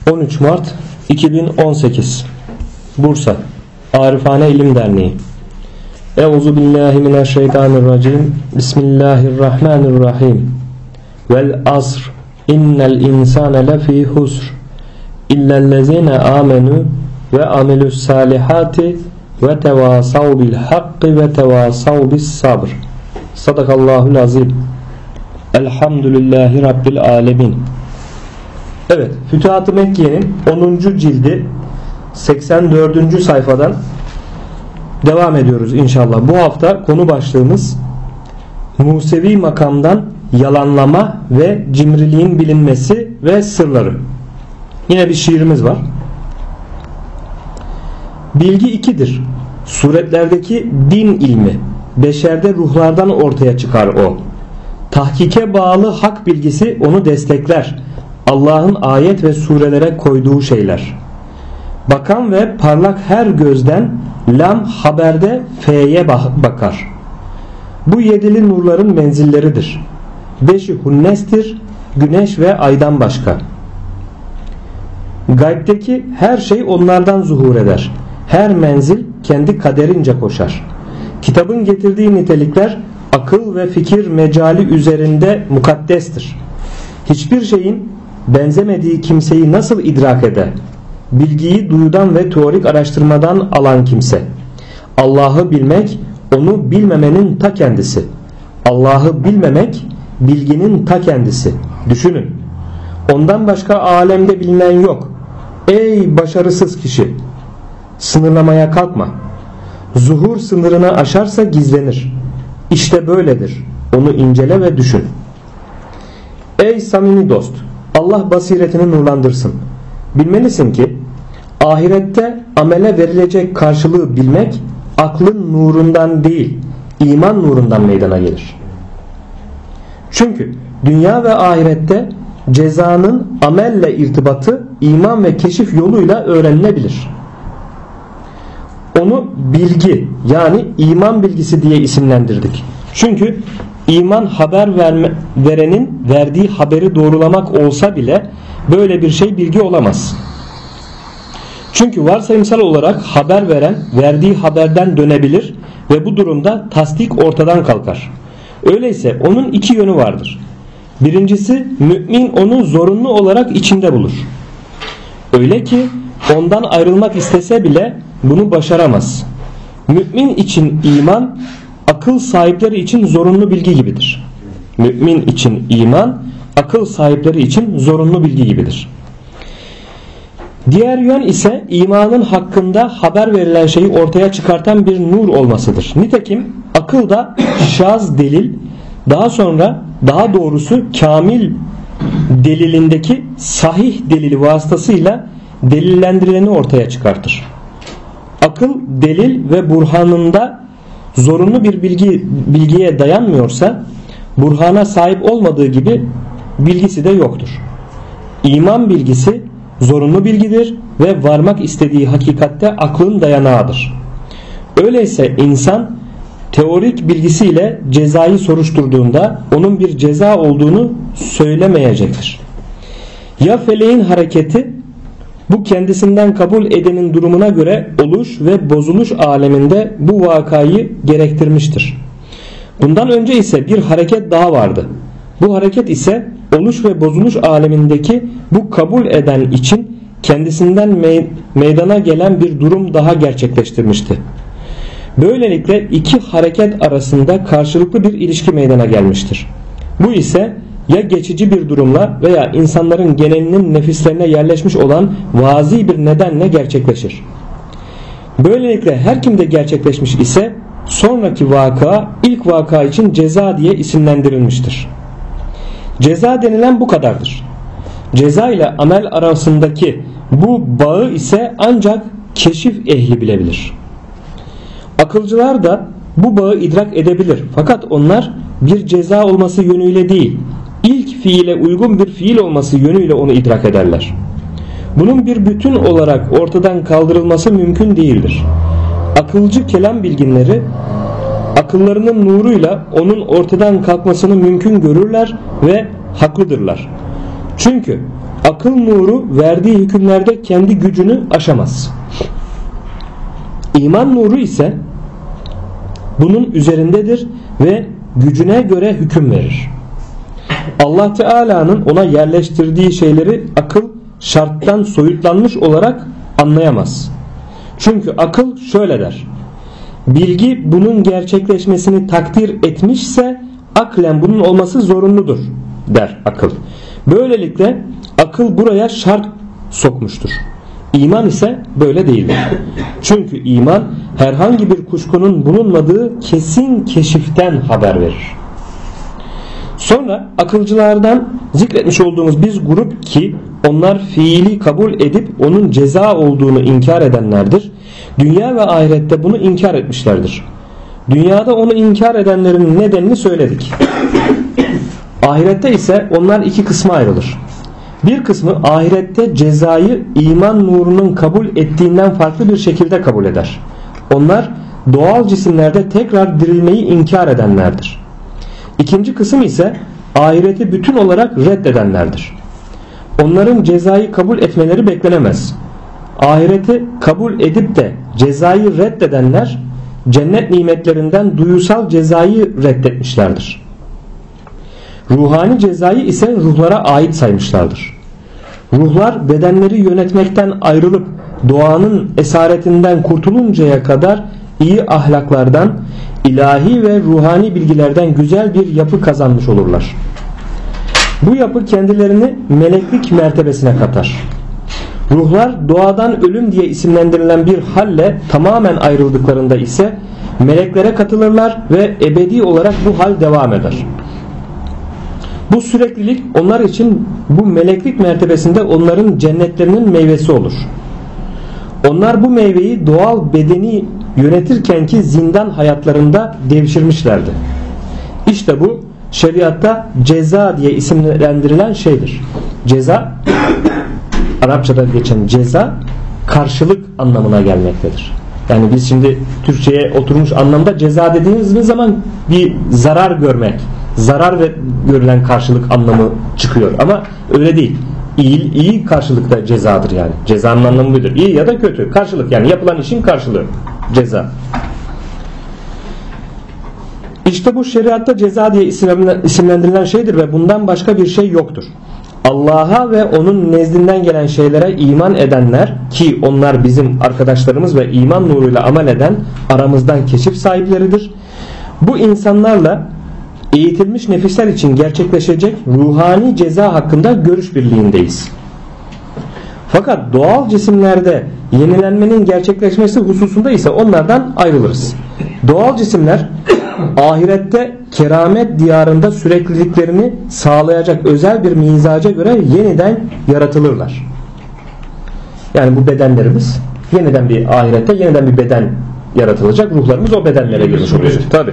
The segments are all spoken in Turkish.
13 Mart 2018 Bursa Arifane İlim Derneği. Euzubillahimineşşeytanirracim. Bismillahirrahmanirrahim. Vel asr. İnnel insane lefî husr. İllellezîne âmenû ve amilus salihati ve tevasav bil hakkı ve tevasav bis sabr. Sadakallahul azim. Elhamdülillahi Rabbil alemin. Evet, Fütuhat-ı Mekke'nin 10. cildi 84. sayfadan devam ediyoruz inşallah. Bu hafta konu başlığımız Musevi makamdan yalanlama ve cimriliğin bilinmesi ve sırları. Yine bir şiirimiz var. Bilgi ikidir. Suretlerdeki din ilmi, beşerde ruhlardan ortaya çıkar o. Tahkike bağlı hak bilgisi onu destekler. Allah'ın ayet ve surelere koyduğu şeyler. Bakan ve parlak her gözden lam haberde fe'ye bakar. Bu yedili nurların menzilleridir. Beşi hunnestir, güneş ve aydan başka. Gaybdeki her şey onlardan zuhur eder. Her menzil kendi kaderince koşar. Kitabın getirdiği nitelikler akıl ve fikir mecali üzerinde mukaddestir. Hiçbir şeyin benzemediği kimseyi nasıl idrak eder? Bilgiyi duyudan ve teorik araştırmadan alan kimse. Allah'ı bilmek onu bilmemenin ta kendisi. Allah'ı bilmemek bilginin ta kendisi. Düşünün. Ondan başka alemde bilinen yok. Ey başarısız kişi! Sınırlamaya kalkma. Zuhur sınırını aşarsa gizlenir. İşte böyledir. Onu incele ve düşün. Ey samimi dost! Allah basiretini nurlandırsın. Bilmelisin ki ahirette amele verilecek karşılığı bilmek aklın nurundan değil, iman nurundan meydana gelir. Çünkü dünya ve ahirette cezanın amelle irtibatı iman ve keşif yoluyla öğrenilebilir. Onu bilgi, yani iman bilgisi diye isimlendirdik. Çünkü iman haber verenin verdiği haberi doğrulamak olsa bile böyle bir şey bilgi olamaz. Çünkü varsayımsal olarak haber veren verdiği haberden dönebilir ve bu durumda tasdik ortadan kalkar. Öyleyse onun iki yönü vardır. Birincisi, mümin onu zorunlu olarak içinde bulur. Öyle ki ondan ayrılmak istese bile bunu başaramaz. Mümin için iman, akıl sahipleri için zorunlu bilgi gibidir. Mümin için iman, akıl sahipleri için zorunlu bilgi gibidir. Diğer yön ise imanın hakkında haber verilen şeyi ortaya çıkartan bir nur olmasıdır. Nitekim akıl da şaz delil, daha doğrusu kamil delilindeki sahih delili vasıtasıyla delillendirileni ortaya çıkartır. Akıl delil ve burhanında zorunlu bir bilgiye dayanmıyorsa burhana sahip olmadığı gibi bilgisi de yoktur. İman bilgisi zorunlu bilgidir ve varmak istediği hakikatte aklın dayanağıdır. Öyleyse insan teorik bilgisiyle cezayı soruşturduğunda onun bir ceza olduğunu söylemeyecektir. Ya feleğin hareketi bu kendisinden kabul edenin durumuna göre oluş ve bozuluş aleminde bu vakayı gerektirmiştir. Bundan önce ise bir hareket daha vardı. Bu hareket ise oluş ve bozuluş alemindeki bu kabul eden için kendisinden meydana gelen bir durum daha gerçekleştirmişti. Böylelikle iki hareket arasında karşılıklı bir ilişki meydana gelmiştir. Bu ise ya geçici bir durumla veya insanların genelinin nefislerine yerleşmiş olan vazi bir nedenle gerçekleşir. Böylelikle her kimde gerçekleşmiş ise sonraki vaka ilk vaka için ceza diye isimlendirilmiştir. Ceza denilen bu kadardır. Ceza ile amel arasındaki bu bağı ise ancak keşif ehli bilebilir. Akılcılar da bu bağı idrak edebilir. Fakat onlar bir ceza olması yönüyle değil, ilk fiile uygun bir fiil olması yönüyle onu idrak ederler. Bunun bir bütün olarak ortadan kaldırılması mümkün değildir. Akılcı kelam bilginleri akıllarının nuruyla onun ortadan kalkmasını mümkün görürler ve haklıdırlar. Çünkü akıl nuru verdiği hükümlerde kendi gücünü aşamaz. İman nuru ise bunun üzerindedir ve gücüne göre hüküm verir. Allah Teala'nın ona yerleştirdiği şeyleri akıl şarttan soyutlanmış olarak anlayamaz. Çünkü akıl şöyle der: bilgi bunun gerçekleşmesini takdir etmişse aklen bunun olması zorunludur der akıl. Böylelikle akıl buraya şart sokmuştur. İman ise böyle değildir. Çünkü iman herhangi bir kuşkunun bulunmadığı kesin keşiften haber verir. Sonra akılcılardan zikretmiş olduğumuz bir grup ki onlar fiili kabul edip onun ceza olduğunu inkar edenlerdir. Dünya ve ahirette bunu inkar etmişlerdir. Dünyada onu inkar edenlerin nedenini söyledik. Ahirette ise onlar iki kısma ayrılır. Bir kısmı ahirette cezayı iman nurunun kabul ettiğinden farklı bir şekilde kabul eder. Onlar doğal cisimlerde tekrar dirilmeyi inkar edenlerdir. İkinci kısım ise ahireti bütün olarak reddedenlerdir. Onların cezayı kabul etmeleri beklenemez. Ahireti kabul edip de cezayı reddedenler cennet nimetlerinden duyusal cezayı reddetmişlerdir. Ruhani cezayı ise ruhlara ait saymışlardır. Ruhlar bedenleri yönetmekten ayrılıp doğanın esaretinden kurtuluncaya kadar iyi ahlaklardan, ilahi ve ruhani bilgilerden güzel bir yapı kazanmış olurlar. Bu yapı kendilerini meleklik mertebesine katar. Ruhlar doğadan ölüm diye isimlendirilen bir halle tamamen ayrıldıklarında ise meleklere katılırlar ve ebedi olarak bu hal devam eder. Bu süreklilik onlar için bu meleklik mertebesinde onların cennetlerinin meyvesi olur. Onlar bu meyveyi doğal bedeni yönetirkenki zindan hayatlarında devşirmişlerdi. İşte bu şeriatta ceza diye isimlendirilen şeydir. Ceza, Arapçada geçen ceza karşılık anlamına gelmektedir. Yani biz şimdi Türkçe'ye oturmuş anlamda ceza dediğimiz zaman bir zarar görmek, zarar ve görülen karşılık anlamı çıkıyor. Ama öyle değil. İyi karşılıkta cezadır yani. Cezanın anlamı budur. İyi ya da kötü. Karşılık yani yapılan işin karşılığı. Ceza. İşte bu şeriatta ceza diye isimlendirilen şeydir ve bundan başka bir şey yoktur. Allah'a ve onun nezdinden gelen şeylere iman edenler ki onlar bizim arkadaşlarımız ve iman nuruyla amel eden aramızdan keşif sahipleridir. Bu insanlarla eğitilmiş nefisler için gerçekleşecek ruhani ceza hakkında görüş birliğindeyiz. Fakat doğal cisimlerde yenilenmenin gerçekleşmesi hususunda ise onlardan ayrılırız. Doğal cisimler ahirette keramet diyarında sürekliliklerini sağlayacak özel bir mizaca göre yeniden yaratılırlar. Yani bu bedenlerimiz yeniden bir ahirette yeniden bir beden yaratılacak. Ruhlarımız o bedenlere girmiş olacak. Tabii.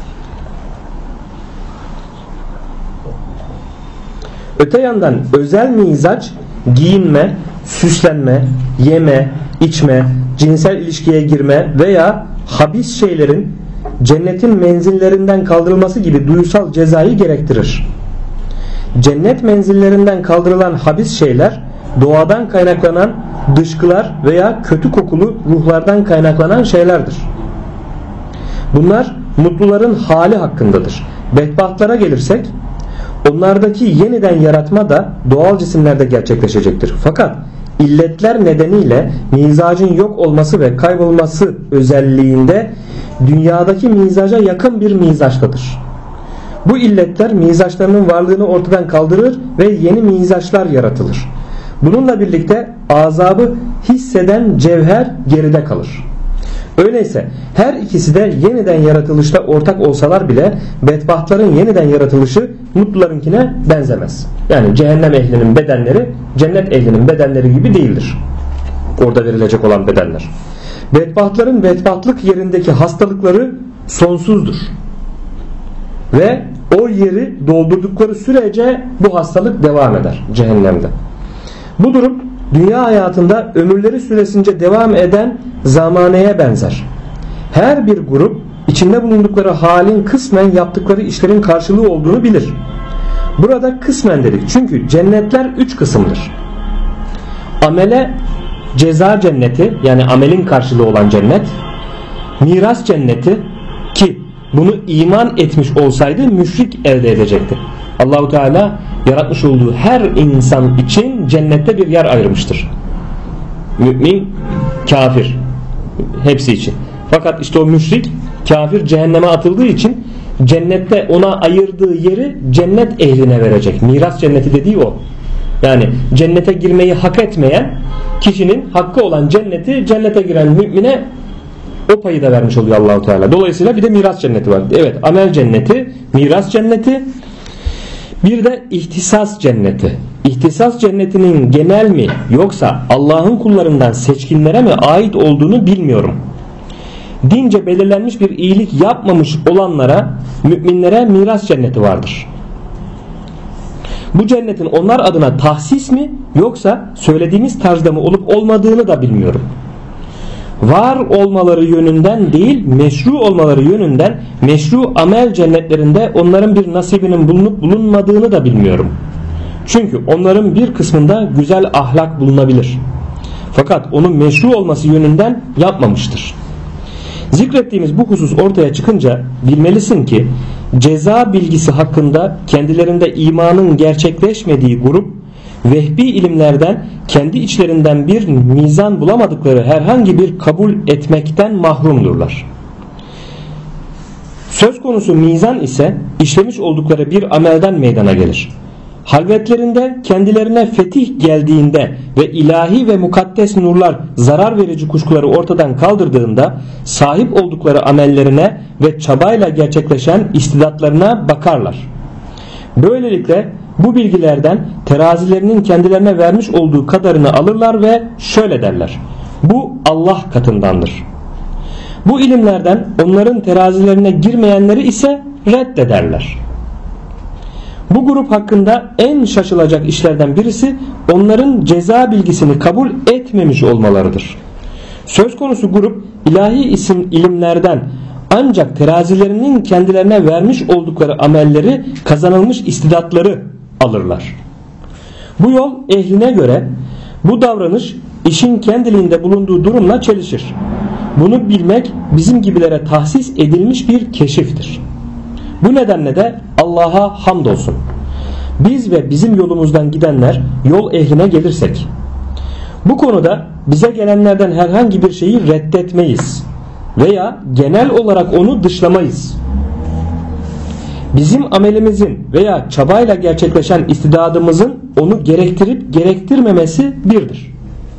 Öte yandan özel mizaç giyinme, süslenme, yeme, içme, cinsel ilişkiye girme veya habis şeylerin cennetin menzillerinden kaldırılması gibi duysal cezayı gerektirir. Cennet menzillerinden kaldırılan habis şeyler doğadan kaynaklanan dışkılar veya kötü kokulu ruhlardan kaynaklanan şeylerdir. Bunlar mutluların hali hakkındadır. Bedbahtlara gelirsek onlardaki yeniden yaratma da doğal cisimlerde gerçekleşecektir. Fakat illetler nedeniyle mizacın yok olması ve kaybolması özelliğinde dünyadaki mizaca yakın bir mizaçtadır. Bu illetler mizaçlarının varlığını ortadan kaldırır ve yeni mizaçlar yaratılır. Bununla birlikte azabı hisseden cevher geride kalır. Öyleyse her ikisi de yeniden yaratılışta ortak olsalar bile bedbahtların yeniden yaratılışı mutlularınkine benzemez. Yani cehennem ehlinin bedenleri cennet ehlinin bedenleri gibi değildir. Orada verilecek olan bedenler. Bedbahtların bedbahtlık yerindeki hastalıkları sonsuzdur. Ve o yeri doldurdukları sürece bu hastalık devam eder cehennemde. Bu durum dünya hayatında ömürleri süresince devam eden zamaneye benzer. Her bir grup içinde bulundukları halin kısmen yaptıkları işlerin karşılığı olduğunu bilir. Burada kısmen dedik. Çünkü cennetler 3 kısımdır. Amele ceza cenneti, yani amelin karşılığı olan cennet. Miras cenneti, ki bunu iman etmiş olsaydı müşrik elde edecekti. Allahu Teala yaratmış olduğu her insan için cennette bir yer ayırmıştır. Mümin, kafir, hepsi için. Fakat işte o müşrik, kafir cehenneme atıldığı için cennette ona ayırdığı yeri cennet ehline verecek. Miras cenneti dediği o. Yani cennete girmeyi hak etmeyen kişinin hakkı olan cenneti cennete giren mümine o payı da vermiş oluyor Allahu Teala. Dolayısıyla bir de miras cenneti var. Evet, amel cenneti, miras cenneti, bir de ihtisas cenneti. İhtisas cennetinin genel mi yoksa Allah'ın kullarından seçkinlere mi ait olduğunu bilmiyorum. Dince belirlenmiş bir iyilik yapmamış olanlara, müminlere miras cenneti vardır. Bu cennetin onlar adına tahsis mi yoksa söylediğimiz tarzda mı olup olmadığını da bilmiyorum. Var olmaları yönünden değil, meşru olmaları yönünden meşru amel cennetlerinde onların bir nasibinin bulunup bulunmadığını da bilmiyorum. Çünkü onların bir kısmında güzel ahlak bulunabilir. Fakat onun meşru olması yönünden yapmamıştır. Zikrettiğimiz bu husus ortaya çıkınca bilmelisin ki ceza bilgisi hakkında kendilerinde imanın gerçekleşmediği grup vehbi ilimlerden kendi içlerinden bir mizan bulamadıkları herhangi bir kabul etmekten mahrumdurlar. Söz konusu mizan ise işlemiş oldukları bir amelden meydana gelir. Halvetlerinde kendilerine fetih geldiğinde ve ilahi ve mukaddes nurlar zarar verici kuşkuları ortadan kaldırdığında sahip oldukları amellerine ve çabayla gerçekleşen istidatlarına bakarlar. Böylelikle bu bilgilerden terazilerinin kendilerine vermiş olduğu kadarını alırlar ve şöyle derler: bu Allah katındandır. Bu ilimlerden onların terazilerine girmeyenleri ise reddederler. Bu grup hakkında en şaşılacak işlerden birisi onların ceza bilgisini kabul etmemiş olmalarıdır. Söz konusu grup ilahi ilimlerden ancak terazilerinin kendilerine vermiş oldukları amelleri, kazanılmış istidatları alırlar. Bu yol ehline göre bu davranış işin kendiliğinde bulunduğu durumla çelişir. Bunu bilmek bizim gibilere tahsis edilmiş bir keşiftir. Bu nedenle de Allah'a hamdolsun. Biz ve bizim yolumuzdan gidenler yol ehline gelirsek, bu konuda bize gelenlerden herhangi bir şeyi reddetmeyiz veya genel olarak onu dışlamayız. Bizim amelimizin veya çabayla gerçekleşen istidadımızın onu gerektirip gerektirmemesi birdir.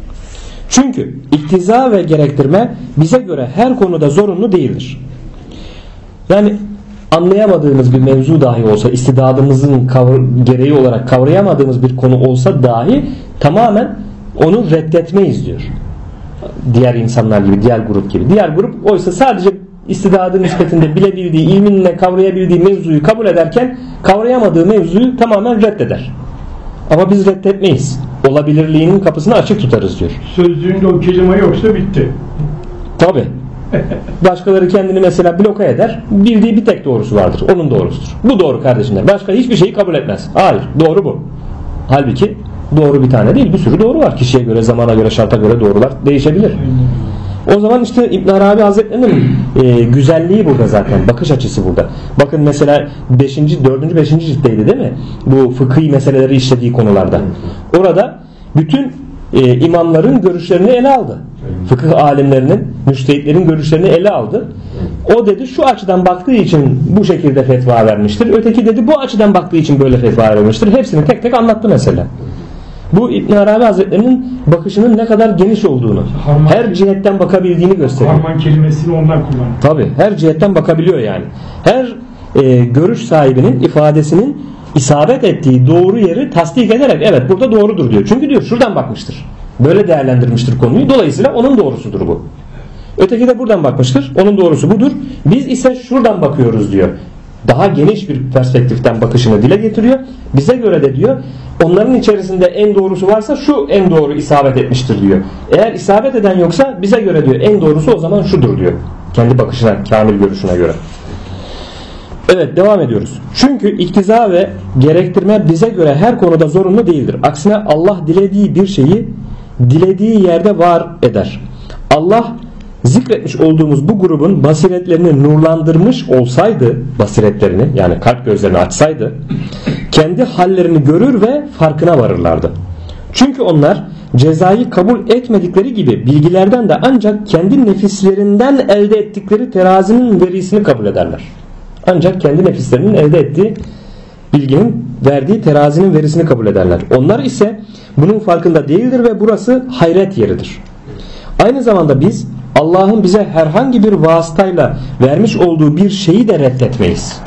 Çünkü iktiza ve gerektirme bize göre her konuda zorunlu değildir. Yani anlayamadığımız bir mevzu dahi olsa, istidadımızın gereği olarak kavrayamadığımız bir konu olsa dahi tamamen onu reddetmeyiz diyor. Diğer insanlar gibi, diğer grup gibi. Diğer grup oysa sadece istidadı nispetinde bilebildiği, ilminle kavrayabildiği mevzuyu kabul ederken kavrayamadığı mevzuyu tamamen reddeder. Ama biz reddetmeyiz. Olabilirliğinin kapısını açık tutarız diyor. Sözlüğünde o kelime yoksa bitti. Tabi. Başkaları kendini mesela bloka eder. Bildiği bir tek doğrusu vardır. Onun doğrusudur. Bu doğru kardeşim der. Başka hiçbir şeyi kabul etmez. Hayır. Doğru bu. Halbuki doğru bir tane değil. Bir sürü doğru var. Kişiye göre, zamana göre, şarta göre doğrular değişebilir. O zaman işte İbn Arabi Hazretleri'nin güzelliği burada zaten. Bakış açısı burada. Bakın mesela 4. 5. ciltteydi değil mi? Bu fıkhi meseleleri işlediği konularda. Orada bütün imamların görüşlerini ele aldı. Fıkıh alimlerinin, müştehitlerin görüşlerini ele aldı. O dedi şu açıdan baktığı için bu şekilde fetva vermiştir. Öteki dedi bu açıdan baktığı için böyle fetva vermiştir. Hepsini tek tek anlattı mesela. Bu İbn Arabi Hazretleri'nin bakışının ne kadar geniş olduğunu, her cihetten bakabildiğini gösteriyor. Harman kelimesini ondan kullanıyor. Tabii her cihetten bakabiliyor yani. Her görüş sahibinin ifadesinin isabet ettiği doğru yeri tasdik ederek evet burada doğrudur diyor. Çünkü diyor şuradan bakmıştır. Böyle değerlendirmiştir konuyu. Dolayısıyla onun doğrusudur bu. Öteki de buradan bakmıştır. Onun doğrusu budur. Biz ise şuradan bakıyoruz diyor. Daha geniş bir perspektiften bakışını dile getiriyor. Bize göre de diyor onların içerisinde en doğrusu varsa şu en doğru isabet etmiştir diyor. Eğer isabet eden yoksa bize göre diyor en doğrusu o zaman şudur diyor. Kendi bakışına, kamil görüşüne göre. Evet, devam ediyoruz. Çünkü iktiza ve gerektirme bize göre her konuda zorunlu değildir. Aksine Allah dilediği bir şeyi dilediği yerde var eder. Allah zikretmiş olduğumuz bu grubun basiretlerini nurlandırmış olsaydı, basiretlerini yani kalp gözlerini açsaydı, kendi hallerini görür ve farkına varırlardı. Çünkü onlar cezayı kabul etmedikleri gibi bilgilerden de ancak kendi nefislerinden elde ettikleri terazinin verisini kabul ederler. Ancak kendi nefislerinin elde ettiği bilginin verdiği terazinin verisini kabul ederler. Onlar ise bunun farkında değildir ve burası hayret yeridir. Aynı zamanda biz Allah'ın bize herhangi bir vasıtayla vermiş olduğu bir şeyi de reddetmeyiz.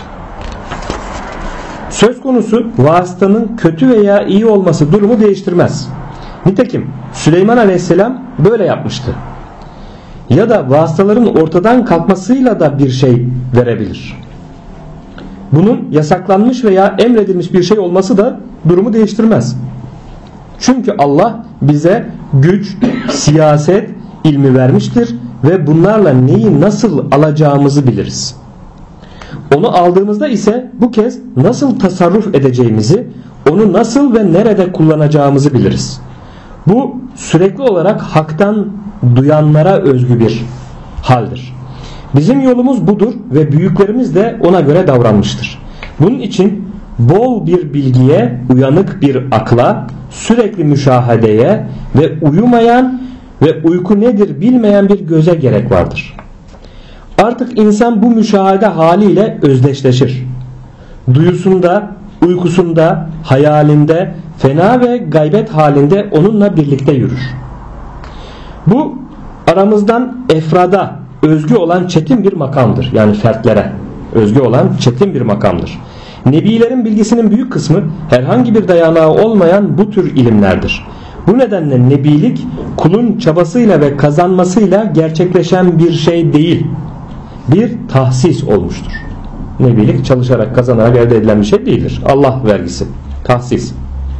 Söz konusu vasıtanın kötü veya iyi olması durumu değiştirmez. Nitekim Süleyman Aleyhisselam böyle yapmıştı. Ya da vasıtaların ortadan kalkmasıyla da bir şey verebilir. Bunun yasaklanmış veya emredilmiş bir şey olması da durumu değiştirmez. Çünkü Allah bize güç, siyaset, ilmi vermiştir ve bunlarla neyi nasıl alacağımızı biliriz. Onu aldığımızda ise bu kez nasıl tasarruf edeceğimizi, onu nasıl ve nerede kullanacağımızı biliriz. Bu sürekli olarak haktan duyanlara özgü bir haldir. Bizim yolumuz budur ve büyüklerimiz de ona göre davranmıştır. Bunun için bol bir bilgiye, uyanık bir akla, sürekli müşahedeye ve uyumayan ve uyku nedir bilmeyen bir göze gerek vardır. Artık insan bu müşahede haliyle özdeşleşir. Duyusunda, uykusunda, hayalinde, fena ve gaybet halinde onunla birlikte yürür. Bu aramızdan efrada özgü olan çetin bir makamdır. Yani fertlere özgü olan çetin bir makamdır. Nebilerin bilgisinin büyük kısmı herhangi bir dayanağı olmayan bu tür ilimlerdir. Bu nedenle nebilik kulun çabasıyla ve kazanmasıyla gerçekleşen bir şey değil, bir tahsis olmuştur. Nebilik çalışarak kazanarak elde edilen bir şey değildir. Allah vergisi, tahsis.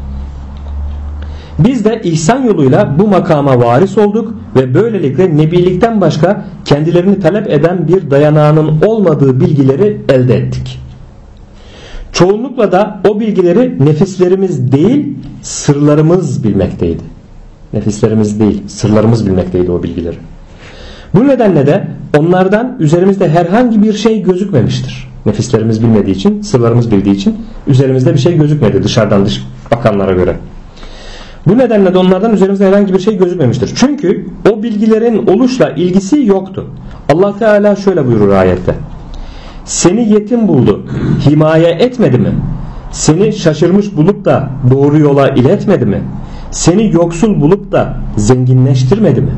Biz de ihsan yoluyla bu makama varis olduk ve böylelikle nebilikten başka kendilerini talep eden bir dayanağının olmadığı bilgileri elde ettik. Çoğunlukla da o bilgileri nefislerimiz değil, sırlarımız bilmekteydi. Nefislerimiz değil, sırlarımız bilmekteydi o bilgileri. Bu nedenle de onlardan üzerimizde herhangi bir şey gözükmemiştir. Nefislerimiz bilmediği için, sırlarımız bildiği için üzerimizde bir şey gözükmedi dışarıdan dış bakanlara göre. Bu nedenle de onlardan üzerimizde herhangi bir şey gözükmemiştir. Çünkü o bilgilerin oluşla ilgisi yoktu. Allah Teala şöyle buyurur ayette. Seni yetim buldu, himaye etmedi mi? Seni şaşırmış bulup da doğru yola iletmedi mi? Seni yoksul bulup da zenginleştirmedi mi?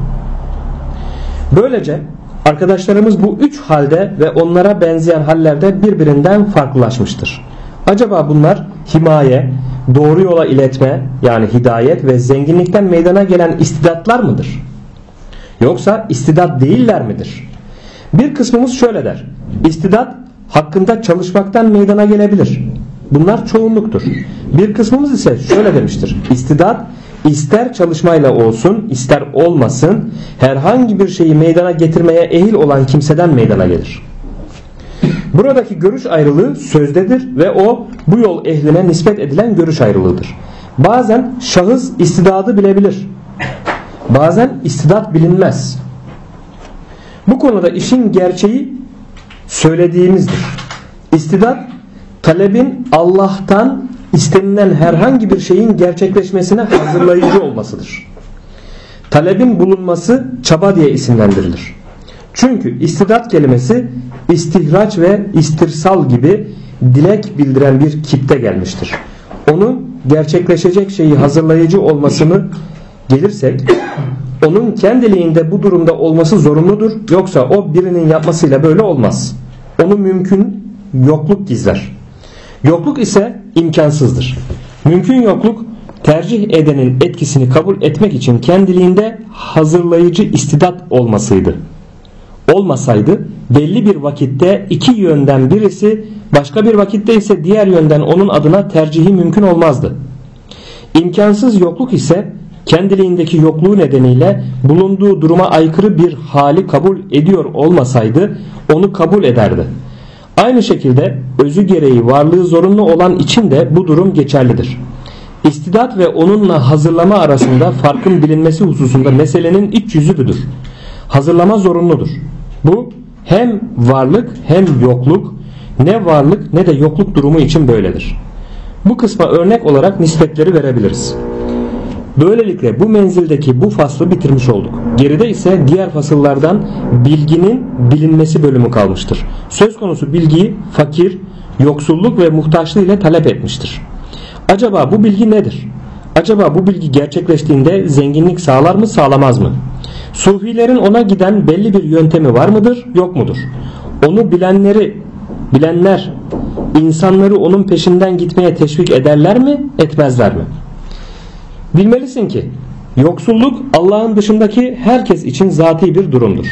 Böylece arkadaşlarımız bu üç halde ve onlara benzeyen hallerde birbirinden farklılaşmıştır. Acaba bunlar himaye, doğru yola iletme yani hidayet ve zenginlikten meydana gelen istidatlar mıdır? Yoksa istidat değiller midir? Bir kısmımız şöyle der. İstidat hakkında çalışmaktan meydana gelebilir. Bunlar çoğunluktur. Bir kısmımız ise şöyle demiştir. İstidat ister çalışmayla olsun ister olmasın herhangi bir şeyi meydana getirmeye ehil olan kimseden meydana gelir. Buradaki görüş ayrılığı sözdedir ve o bu yol ehline nispet edilen görüş ayrılığıdır. Bazen şahıs istidadı bilebilir. Bazen istidat bilinmez. Bu konuda işin gerçeği söylediğimizdir. İstidat talebin Allah'tan istenilen herhangi bir şeyin gerçekleşmesine hazırlayıcı olmasıdır. Talebin bulunması çaba diye isimlendirilir. Çünkü istidat kelimesi istihraç ve istirsal gibi dilek bildiren bir kipte gelmiştir. Onun gerçekleşecek şeyi hazırlayıcı olmasını gelirsek onun kendiliğinde bu durumda olması zorunludur. Yoksa o birinin yapmasıyla böyle olmaz. Onu mümkün yokluk gizler. Yokluk ise imkansızdır. Mümkün yokluk tercih edenin etkisini kabul etmek için kendiliğinde hazırlayıcı istidat olmasıydı. Olmasaydı belli bir vakitte iki yönden birisi başka bir vakitte ise diğer yönden onun adına tercihi mümkün olmazdı. İmkansız yokluk ise kendiliğindeki yokluğu nedeniyle bulunduğu duruma aykırı bir hali kabul ediyor olmasaydı onu kabul ederdi. Aynı şekilde özü gereği varlığı zorunlu olan için de bu durum geçerlidir. İstidat ve onunla hazırlama arasında farkın bilinmesi hususunda meselenin iç yüzü budur. Hazırlama zorunludur. Bu hem varlık hem yokluk, ne varlık ne de yokluk durumu için böyledir. Bu kısma örnek olarak nispetleri verebiliriz. Böylelikle bu menzildeki bu faslı bitirmiş olduk. Geride ise diğer fasıllardan bilginin bilinmesi bölümü kalmıştır. Söz konusu bilgiyi fakir, yoksulluk ve muhtaçlığı ile talep etmiştir. Acaba bu bilgi nedir? Acaba bu bilgi gerçekleştiğinde zenginlik sağlar mı, sağlamaz mı? Sufilerin ona giden belli bir yöntemi var mıdır, yok mudur? Onu bilenler insanları onun peşinden gitmeye teşvik ederler mi, etmezler mi? Bilmelisin ki yoksulluk Allah'ın dışındaki herkes için zati bir durumdur.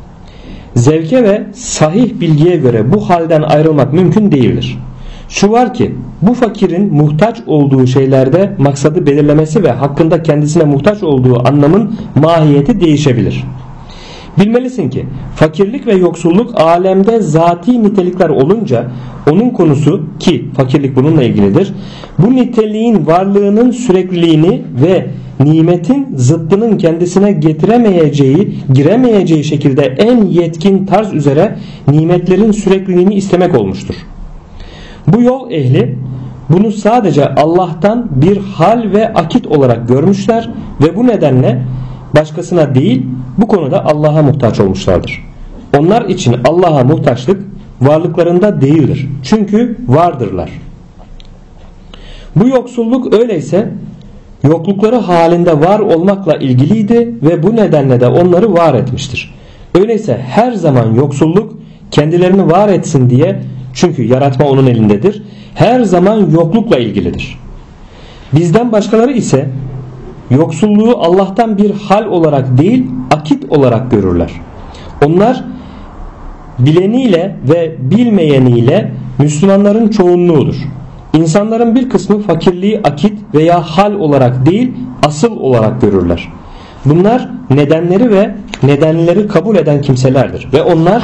Zevke ve sahih bilgiye göre bu halden ayrılmak mümkün değildir. Şu var ki bu fakirin muhtaç olduğu şeylerde maksadı belirlemesi ve hakkında kendisine muhtaç olduğu anlamın mahiyeti değişebilir. Bilmelisin ki fakirlik ve yoksulluk alemde zati nitelikler olunca onun konusu, ki fakirlik bununla ilgilidir, bu niteliğin varlığının sürekliliğini ve nimetin zıttının kendisine giremeyeceği şekilde en yetkin tarz üzere nimetlerin sürekliliğini istemek olmuştur. Bu yol ehli bunu sadece Allah'tan bir hal ve akit olarak görmüşler ve bu nedenle başkasına değil bu konuda Allah'a muhtaç olmuşlardır. Onlar için Allah'a muhtaçlık varlıklarında değildir. Çünkü vardırlar. Bu yoksulluk öyleyse yoklukları halinde var olmakla ilgiliydi ve bu nedenle de onları var etmiştir. Öyleyse her zaman yoksulluk kendilerini var etsin diye, çünkü yaratma onun elindedir, her zaman yoklukla ilgilidir. Bizden başkaları ise yoksulluğu Allah'tan bir hal olarak değil akit olarak görürler. Onlar bileniyle ve bilmeyeniyle Müslümanların çoğunluğudur. İnsanların bir kısmı fakirliği akit veya hal olarak değil asıl olarak görürler. Bunlar nedenleri ve nedenleri kabul eden kimselerdir ve onlar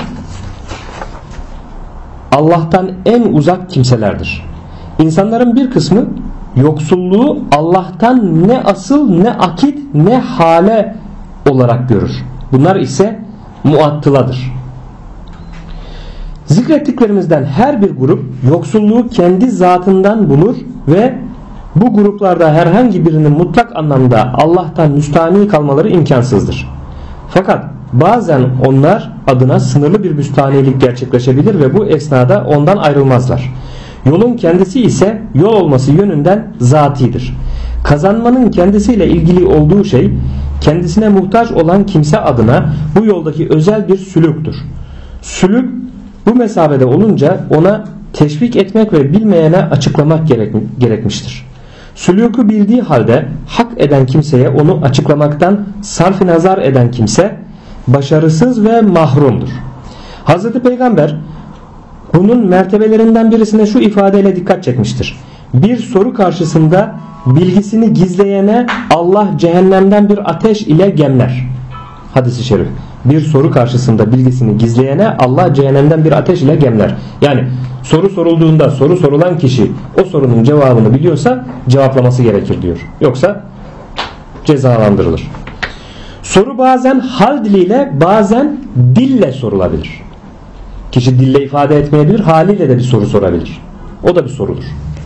Allah'tan en uzak kimselerdir. İnsanların bir kısmı yoksulluğu Allah'tan ne asıl ne akit ne hale olarak görür. Bunlar ise muattıladır. Zikrettiklerimizden her bir grup yoksulluğu kendi zatından bulur ve bu gruplarda herhangi birinin mutlak anlamda Allah'tan müstahni kalmaları imkansızdır. Fakat bazen onlar adına sınırlı bir müstahnilik gerçekleşebilir ve bu esnada ondan ayrılmazlar. Yolun kendisi ise yol olması yönünden zatidir. Kazanmanın kendisiyle ilgili olduğu şey kendisine muhtaç olan kimse adına bu yoldaki özel bir sülüktür. Sülük bu mesabede olunca ona teşvik etmek ve bilmeyene açıklamak gerekmiştir. Sülûkü bildiği halde hak eden kimseye onu açıklamaktan sarf-ı nazar eden kimse başarısız ve mahrumdur. Hazreti Peygamber bunun mertebelerinden birisine şu ifadeyle dikkat çekmiştir. Bir soru karşısında bilgisini gizleyene Allah cehennemden bir ateş ile gemler. Hadis-i şerif. Bir soru karşısında bilgisini gizleyene Allah cehennemden bir ateş ile gemler. Yani soru sorulduğunda soru sorulan kişi o sorunun cevabını biliyorsa cevaplaması gerekir diyor. Yoksa cezalandırılır. Soru bazen hal diliyle bazen dille sorulabilir. Kişi dille ifade etmeyebilir, haliyle de bir soru sorabilir. O da bir sorudur.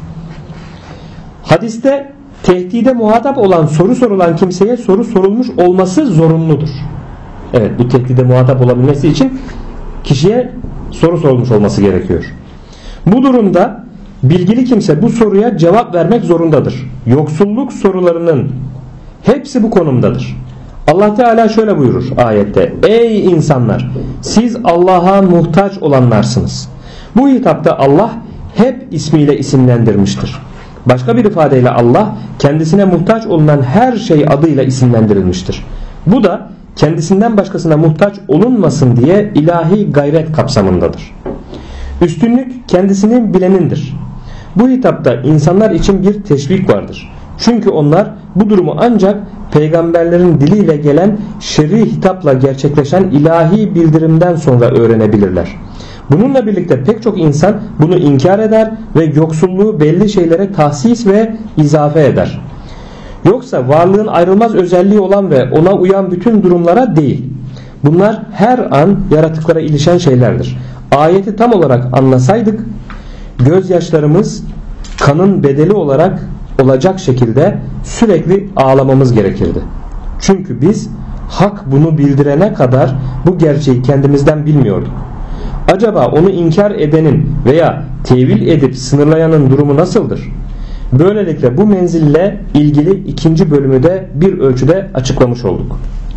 Hadiste tehdide muhatap olan soru sorulan kimseye soru sorulmuş olması zorunludur. Evet, bu tehdide muhatap olabilmesi için kişiye soru sorulmuş olması gerekiyor. Bu durumda bilgili kimse bu soruya cevap vermek zorundadır. Yoksulluk sorularının hepsi bu konumdadır. Allah Teala şöyle buyurur ayette: Ey insanlar, siz Allah'a muhtaç olanlarsınız. Bu hitapta Allah hep ismiyle isimlendirmiştir. Başka bir ifadeyle Allah kendisine muhtaç olunan her şey adıyla isimlendirilmiştir. Bu da kendisinden başkasına muhtaç olunmasın diye ilahi gayret kapsamındadır. Üstünlük kendisini bilenindir. Bu hitapta insanlar için bir teşvik vardır. Çünkü onlar bu durumu ancak peygamberlerin diliyle gelen şer'i hitapla gerçekleşen ilahi bildirimden sonra öğrenebilirler. Bununla birlikte pek çok insan bunu inkar eder ve yoksulluğu belli şeylere tahsis ve izafe eder. Yoksa varlığın ayrılmaz özelliği olan ve ona uyan bütün durumlara değil. Bunlar her an yaratıklara ilişen şeylerdir. Ayeti tam olarak anlasaydık, gözyaşlarımız kanın bedeli olarak olacak şekilde sürekli ağlamamız gerekirdi. Çünkü biz hak bunu bildirene kadar bu gerçeği kendimizden bilmiyorduk. Acaba onu inkar edenin veya tevil edip sınırlayanın durumu nasıldır? Böylelikle bu menzille ilgili ikinci bölümü de bir ölçüde açıklamış olduk.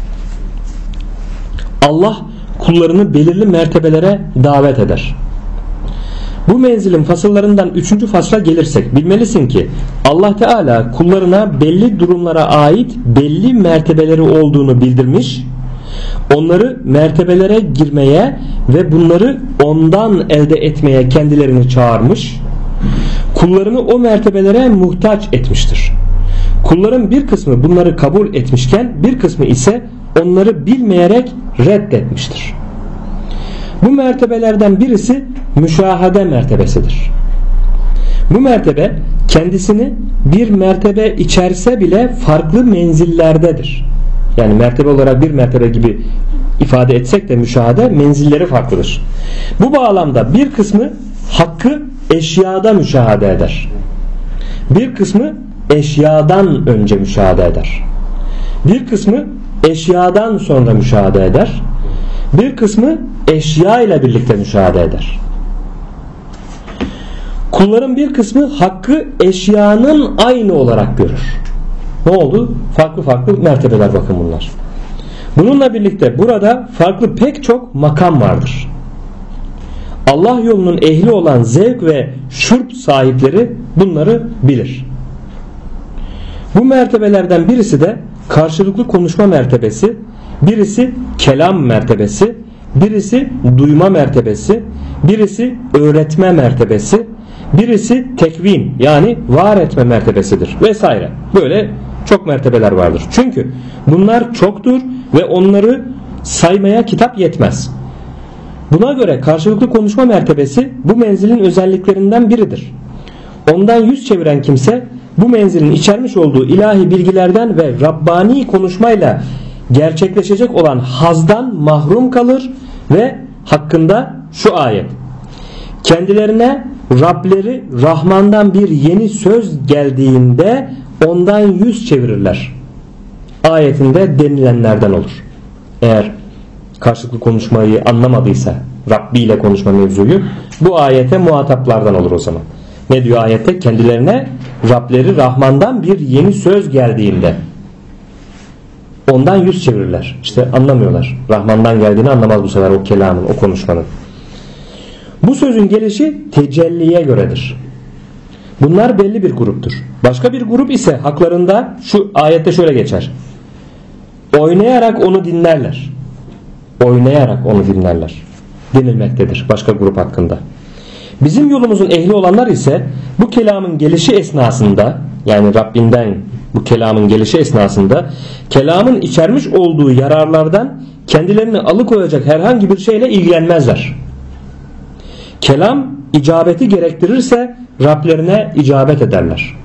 Allah kullarını belirli mertebelere davet eder. Bu menzilin fasıllarından 3. fasla gelirsek bilmelisin ki Allah Teala kullarına belli durumlara ait belli mertebeleri olduğunu bildirmiş, onları mertebelere girmeye ve bunları ondan elde etmeye kendilerini çağırmış, kullarını o mertebelere muhtaç etmiştir. Kulların bir kısmı bunları kabul etmişken bir kısmı ise onları bilmeyerek reddetmiştir. Bu mertebelerden birisi müşahede mertebesidir. Bu mertebe kendisini bir mertebe içerse bile farklı menzillerdedir. Yani mertebe olarak bir mertebe gibi ifade etsek de müşahede menzilleri farklıdır. Bu bağlamda bir kısmı hakkı eşyada müşahede eder. Bir kısmı eşyadan önce müşahede eder. Bir kısmı eşyadan sonra müşahede eder. Bir kısmı eşya ile birlikte müşahede eder. Kulların bir kısmı hakkı eşyanın aynı olarak görür. Ne oldu? Farklı farklı mertebeler bakın bunlar. Bununla birlikte burada farklı pek çok makam vardır. Allah yolunun ehli olan zevk ve şurp sahipleri bunları bilir. Bu mertebelerden birisi de karşılıklı konuşma mertebesi, birisi kelam mertebesi, birisi duyma mertebesi, birisi öğretme mertebesi, birisi tekvin yani var etme mertebesidir vesaire. Böyle çok mertebeler vardır. Çünkü bunlar çoktur ve onları saymaya kitap yetmez. Buna göre karşılıklı konuşma mertebesi bu menzilin özelliklerinden biridir. Ondan yüz çeviren kimse bu menzilin içermiş olduğu ilahi bilgilerden ve Rabbani konuşmayla gerçekleşecek olan hazdan mahrum kalır ve hakkında şu ayet: kendilerine Rableri Rahman'dan bir yeni söz geldiğinde ondan yüz çevirirler ayetinde denilenlerden olur. Eğer karşılıklı konuşmayı anlamadıysa, Rabbi ile konuşma mevzuyu, bu ayete muhataplardan olur o zaman. Ne diyor ayette? Kendilerine Rableri Rahman'dan bir yeni söz geldiğinde ondan yüz çevirirler. İşte anlamıyorlar. Rahman'dan geldiğini anlamaz bu sefer o kelamın, o konuşmanın. Bu sözün gelişi tecelliye göredir. Bunlar belli bir gruptur. Başka bir grup ise haklarında şu ayette şöyle geçer: oynayarak onu dinlerler. Oynayarak onu dinlerler denilmektedir başka grup hakkında. Bizim yolumuzun ehli olanlar ise bu kelamın gelişi esnasında, yani Rabbinden bu kelamın gelişi esnasında kelamın içermiş olduğu yararlardan kendilerini alıkoyacak herhangi bir şeyle ilgilenmezler. Kelam icabeti gerektirirse Rablerine icabet ederler.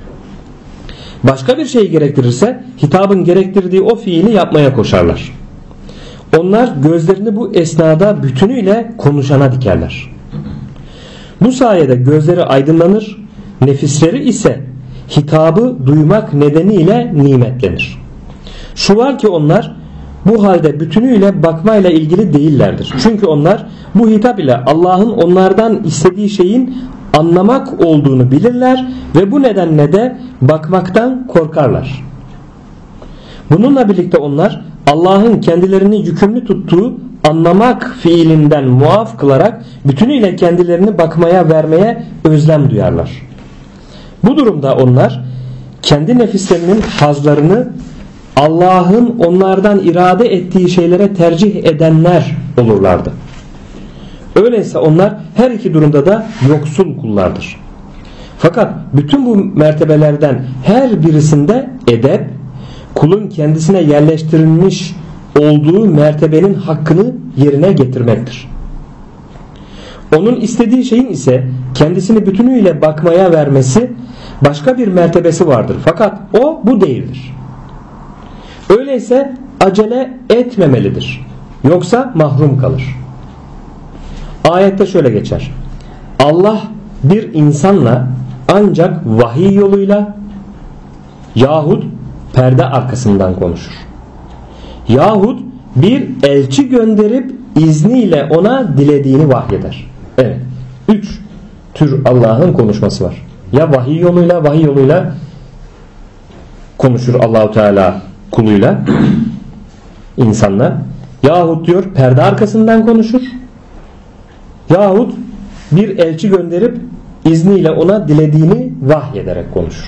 Başka bir şey gerektirirse hitabın gerektirdiği o fiili yapmaya koşarlar. Onlar gözlerini bu esnada bütünüyle konuşana dikerler. Bu sayede gözleri aydınlanır, nefisleri ise hitabı duymak nedeniyle nimetlenir. Şu var ki onlar bu halde bütünüyle bakmayla ilgili değillerdir. Çünkü onlar bu hitap ile Allah'ın onlardan istediği şeyin anlamak olduğunu bilirler ve bu nedenle de bakmaktan korkarlar. Bununla birlikte onlar Allah'ın kendilerini yükümlü tuttuğu anlamak fiilinden muaf kılarak bütünüyle kendilerini bakmaya vermeye özlem duyarlar. Bu durumda onlar kendi nefislerinin hazlarını Allah'ın onlardan irade ettiği şeylere tercih edenler olurlardı. Öyleyse onlar her iki durumda da yoksul kullardır. Fakat bütün bu mertebelerden her birisinde edep, kulun kendisine yerleştirilmiş olduğu mertebenin hakkını yerine getirmektir. Onun istediği şeyin ise kendisini bütünüyle bakmaya vermesi başka bir mertebesi vardır. Fakat o bu değildir. Öyleyse acele etmemelidir. Yoksa mahrum kalır. Ayette şöyle geçer. Allah bir insanla ancak vahiy yoluyla yahut perde arkasından konuşur. Yahut bir elçi gönderip izniyle ona dilediğini vahyeder. Evet. 3 tür Allah'ın konuşması var. Ya vahiy yoluyla konuşur Allahu Teala kuluyla, insanla. Yahut diyor perde arkasından konuşur. Yahut bir elçi gönderip izniyle ona dilediğini vahyederek konuşur.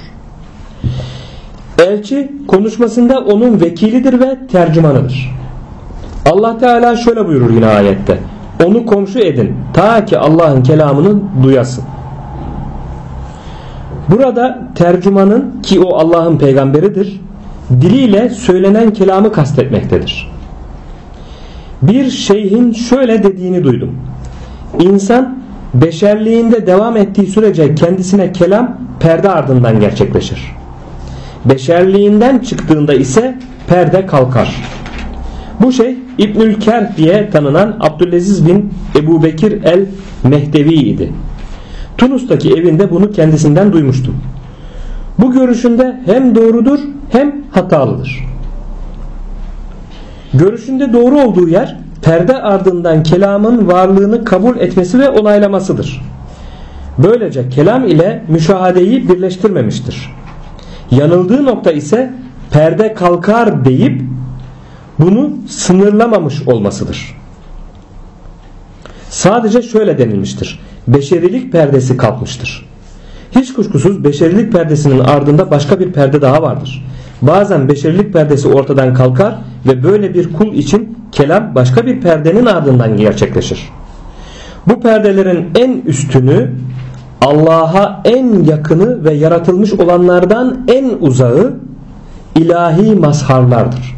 Elçi konuşmasında onun vekilidir ve tercümanıdır. Allah Teala şöyle buyurur yine ayette. Onu komşu edin ta ki Allah'ın kelamını duyasın. Burada tercümanın, ki o Allah'ın peygamberidir, diliyle söylenen kelamı kastetmektedir. Bir şeyhin şöyle dediğini duydum. İnsan beşerliğinde devam ettiği sürece kendisine kelam perde ardından gerçekleşir. Beşerliğinden çıktığında ise perde kalkar. Bu şey İbnül Kerh diye tanınan Abdülaziz bin Ebu Bekir el-Mehdevi idi. Tunus'taki evinde bunu kendisinden duymuştum. Bu görüşünde hem doğrudur hem hatalıdır. Görüşünde doğru olduğu yer perde ardından kelamın varlığını kabul etmesi ve onaylamasıdır. Böylece kelam ile müşahadeyi birleştirmemiştir. Yanıldığı nokta ise perde kalkar deyip bunu sınırlamamış olmasıdır. Sadece şöyle denilmiştir. Beşerilik perdesi kalkmıştır. Hiç kuşkusuz beşerilik perdesinin ardında başka bir perde daha vardır. Bazen beşerilik perdesi ortadan kalkar ve böyle bir kul için kelam başka bir perdenin ardından gerçekleşir. Bu perdelerin en üstünü, Allah'a en yakını ve yaratılmış olanlardan en uzağı ilahi mazharlardır.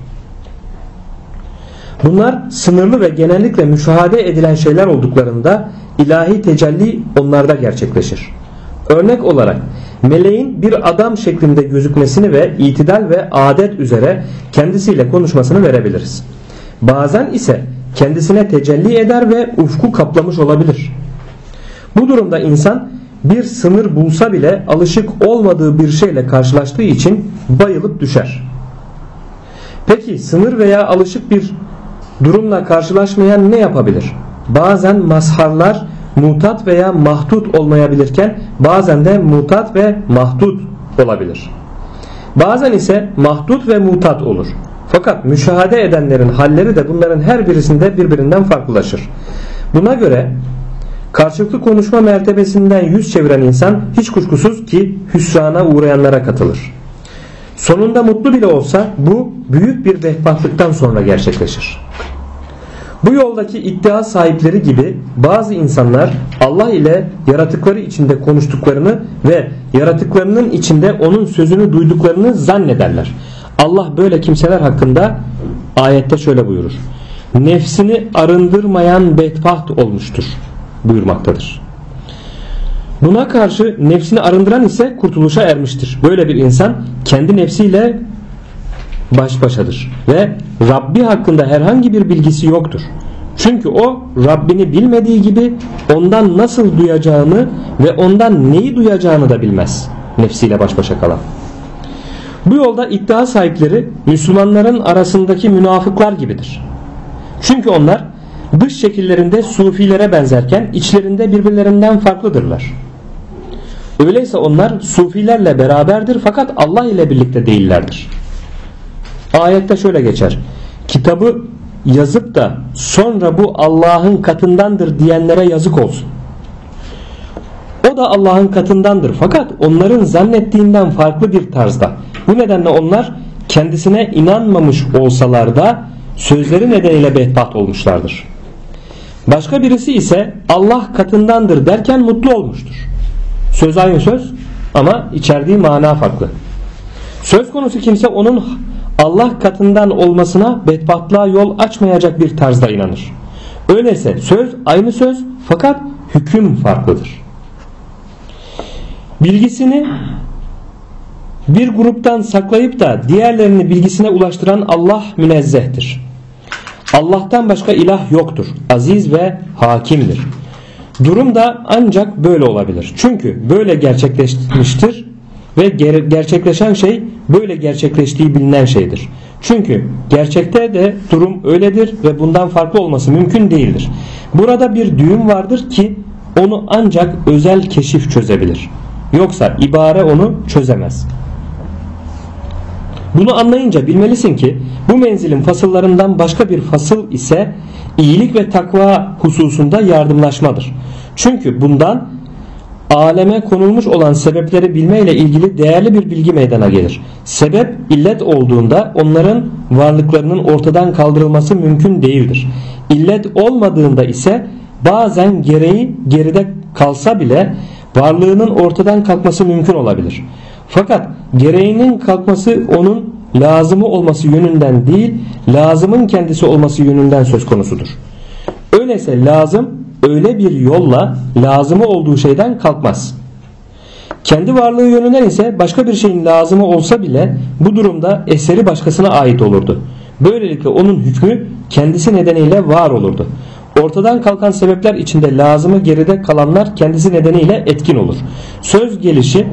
Bunlar sınırlı ve genellikle müşahede edilen şeyler olduklarında ilahi tecelli onlarda gerçekleşir. Örnek olarak meleğin bir adam şeklinde gözükmesini ve itidal ve adet üzere kendisiyle konuşmasını verebiliriz. Bazen ise kendisine tecelli eder ve ufku kaplamış olabilir. Bu durumda insan bir sınır bulsa bile alışık olmadığı bir şeyle karşılaştığı için bayılıp düşer. Peki sınır veya alışık bir durumla karşılaşmayan ne yapabilir? Bazen mazharlar mutat veya mahdut olmayabilirken bazen de mutat ve mahdut olabilir. Bazen ise mahdut ve mutat olur. Fakat müşahede edenlerin halleri de bunların her birisinde birbirinden farklılaşır. Buna göre karşılıklı konuşma mertebesinden yüz çeviren insan hiç kuşkusuz ki hüsrana uğrayanlara katılır. Sonunda mutlu bile olsa bu büyük bir bedbahtlıktan sonra gerçekleşir. Bu yoldaki iddia sahipleri gibi bazı insanlar Allah ile yaratıkları içinde konuştuklarını ve yaratıklarının içinde onun sözünü duyduklarını zannederler. Allah böyle kimseler hakkında ayette şöyle buyurur. Nefsini arındırmayan bedbaht olmuştur buyurmaktadır. Buna karşı nefsini arındıran ise kurtuluşa ermiştir. Böyle bir insan kendi nefsiyle baş başadır ve Rabbi hakkında herhangi bir bilgisi yoktur. Çünkü o Rabbini bilmediği gibi ondan nasıl duyacağını ve ondan neyi duyacağını da bilmez. Nefsiyle baş başa kalan. Bu yolda iddia sahipleri Müslümanların arasındaki münafıklar gibidir. Çünkü onlar dış şekillerinde sufilere benzerken içlerinde birbirlerinden farklıdırlar. Öyleyse onlar sufilerle beraberdir fakat Allah ile birlikte değillerdir. Ayette şöyle geçer. Kitabı yazıp da sonra bu Allah'ın katındandır diyenlere yazık olsun. O da Allah'ın katındandır fakat onların zannettiğinden farklı bir tarzda. Bu nedenle onlar kendisine inanmamış olsalar da sözleri nedeniyle bedbaht olmuşlardır. Başka birisi ise Allah katındandır derken mutlu olmuştur. Söz aynı söz ama içerdiği mana farklı. Söz konusu kimse onun Allah katından olmasına bedbahtlığa yol açmayacak bir tarzda inanır. Öyleyse söz aynı söz fakat hüküm farklıdır. Bilgisini bir gruptan saklayıp da diğerlerini bilgisine ulaştıran Allah münezzehtir. Allah'tan başka ilah yoktur. Aziz ve hakimdir. Durum da ancak böyle olabilir. Çünkü böyle gerçekleşmiştir ve gerçekleşen şey böyle gerçekleştiği bilinen şeydir. Çünkü gerçekte de durum öyledir ve bundan farklı olması mümkün değildir. Burada bir düğüm vardır ki onu ancak özel keşif çözebilir. Yoksa ibare onu çözemez. Bunu anlayınca bilmelisin ki bu menzilin fasıllarından başka bir fasıl ise iyilik ve takva hususunda yardımlaşmadır. Çünkü bundan aleme konulmuş olan sebepleri bilmeyle ilgili değerli bir bilgi meydana gelir. Sebep illet olduğunda onların varlıklarının ortadan kaldırılması mümkün değildir. İllet olmadığında ise bazen gereği geride kalsa bile varlığının ortadan kalkması mümkün olabilir. Fakat gereğinin kalkması onun lazımı olması yönünden değil, lazımın kendisi olması yönünden söz konusudur. Öyleyse lazım öyle bir yolla lazımı olduğu şeyden kalkmaz. Kendi varlığı yönünden ise başka bir şeyin lazımı olsa bile bu durumda eseri başkasına ait olurdu. Böylelikle onun hükmü kendisi nedeniyle var olurdu. Ortadan kalkan sebepler içinde lazımı geride kalanlar kendisi nedeniyle etkin olur. Söz gelişi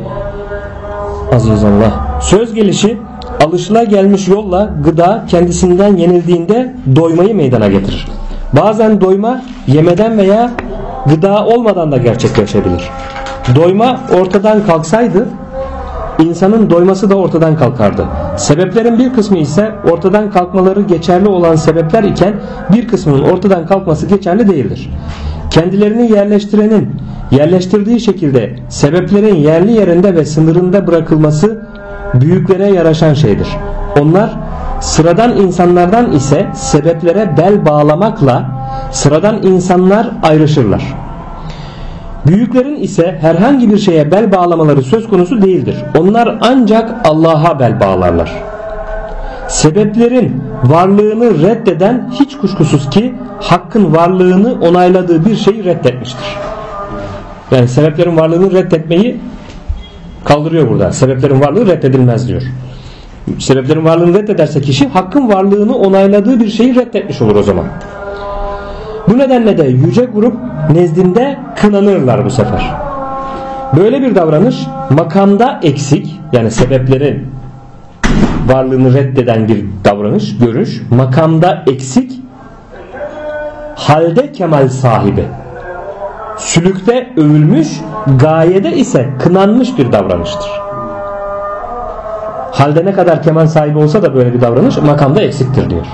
alışılagelmiş yolla gıda kendisinden yenildiğinde doymayı meydana getirir. Bazen doyma yemeden veya gıda olmadan da gerçekleşebilir. Doyma ortadan kalksaydı insanın doyması da ortadan kalkardı. Sebeplerin bir kısmı ise ortadan kalkmaları geçerli olan sebepler iken bir kısmının ortadan kalkması geçerli değildir. Kendilerini yerleştirenin yerleştirdiği şekilde sebeplerin yerli yerinde ve sınırında bırakılması büyüklere yaraşan şeydir. Onlar sıradan insanlardan ise sebeplere bel bağlamakla sıradan insanlar ayrışırlar. Büyüklerin ise herhangi bir şeye bel bağlamaları söz konusu değildir. Onlar ancak Allah'a bel bağlarlar. Sebeplerin varlığını reddeden hiç kuşkusuz ki Hakk'ın varlığını onayladığı bir şeyi reddetmiştir. Yani sebeplerin varlığını reddetmeyi kaldırıyor burada. Sebeplerin varlığı reddedilmez diyor. Sebeplerin varlığını reddederse kişi Hakk'ın varlığını onayladığı bir şeyi reddetmiş olur o zaman. Bu nedenle de yüce grup nezdinde kınanırlar bu sefer. Böyle bir davranış makamda eksik, yani sebeplerin varlığını reddeden bir davranış, görüş, makamda eksik, halde kemal sahibi, sülükte övülmüş, gayede ise kınanmış bir davranıştır. Halde ne kadar kemal sahibi olsa da böyle bir davranış makamda eksiktir diyor.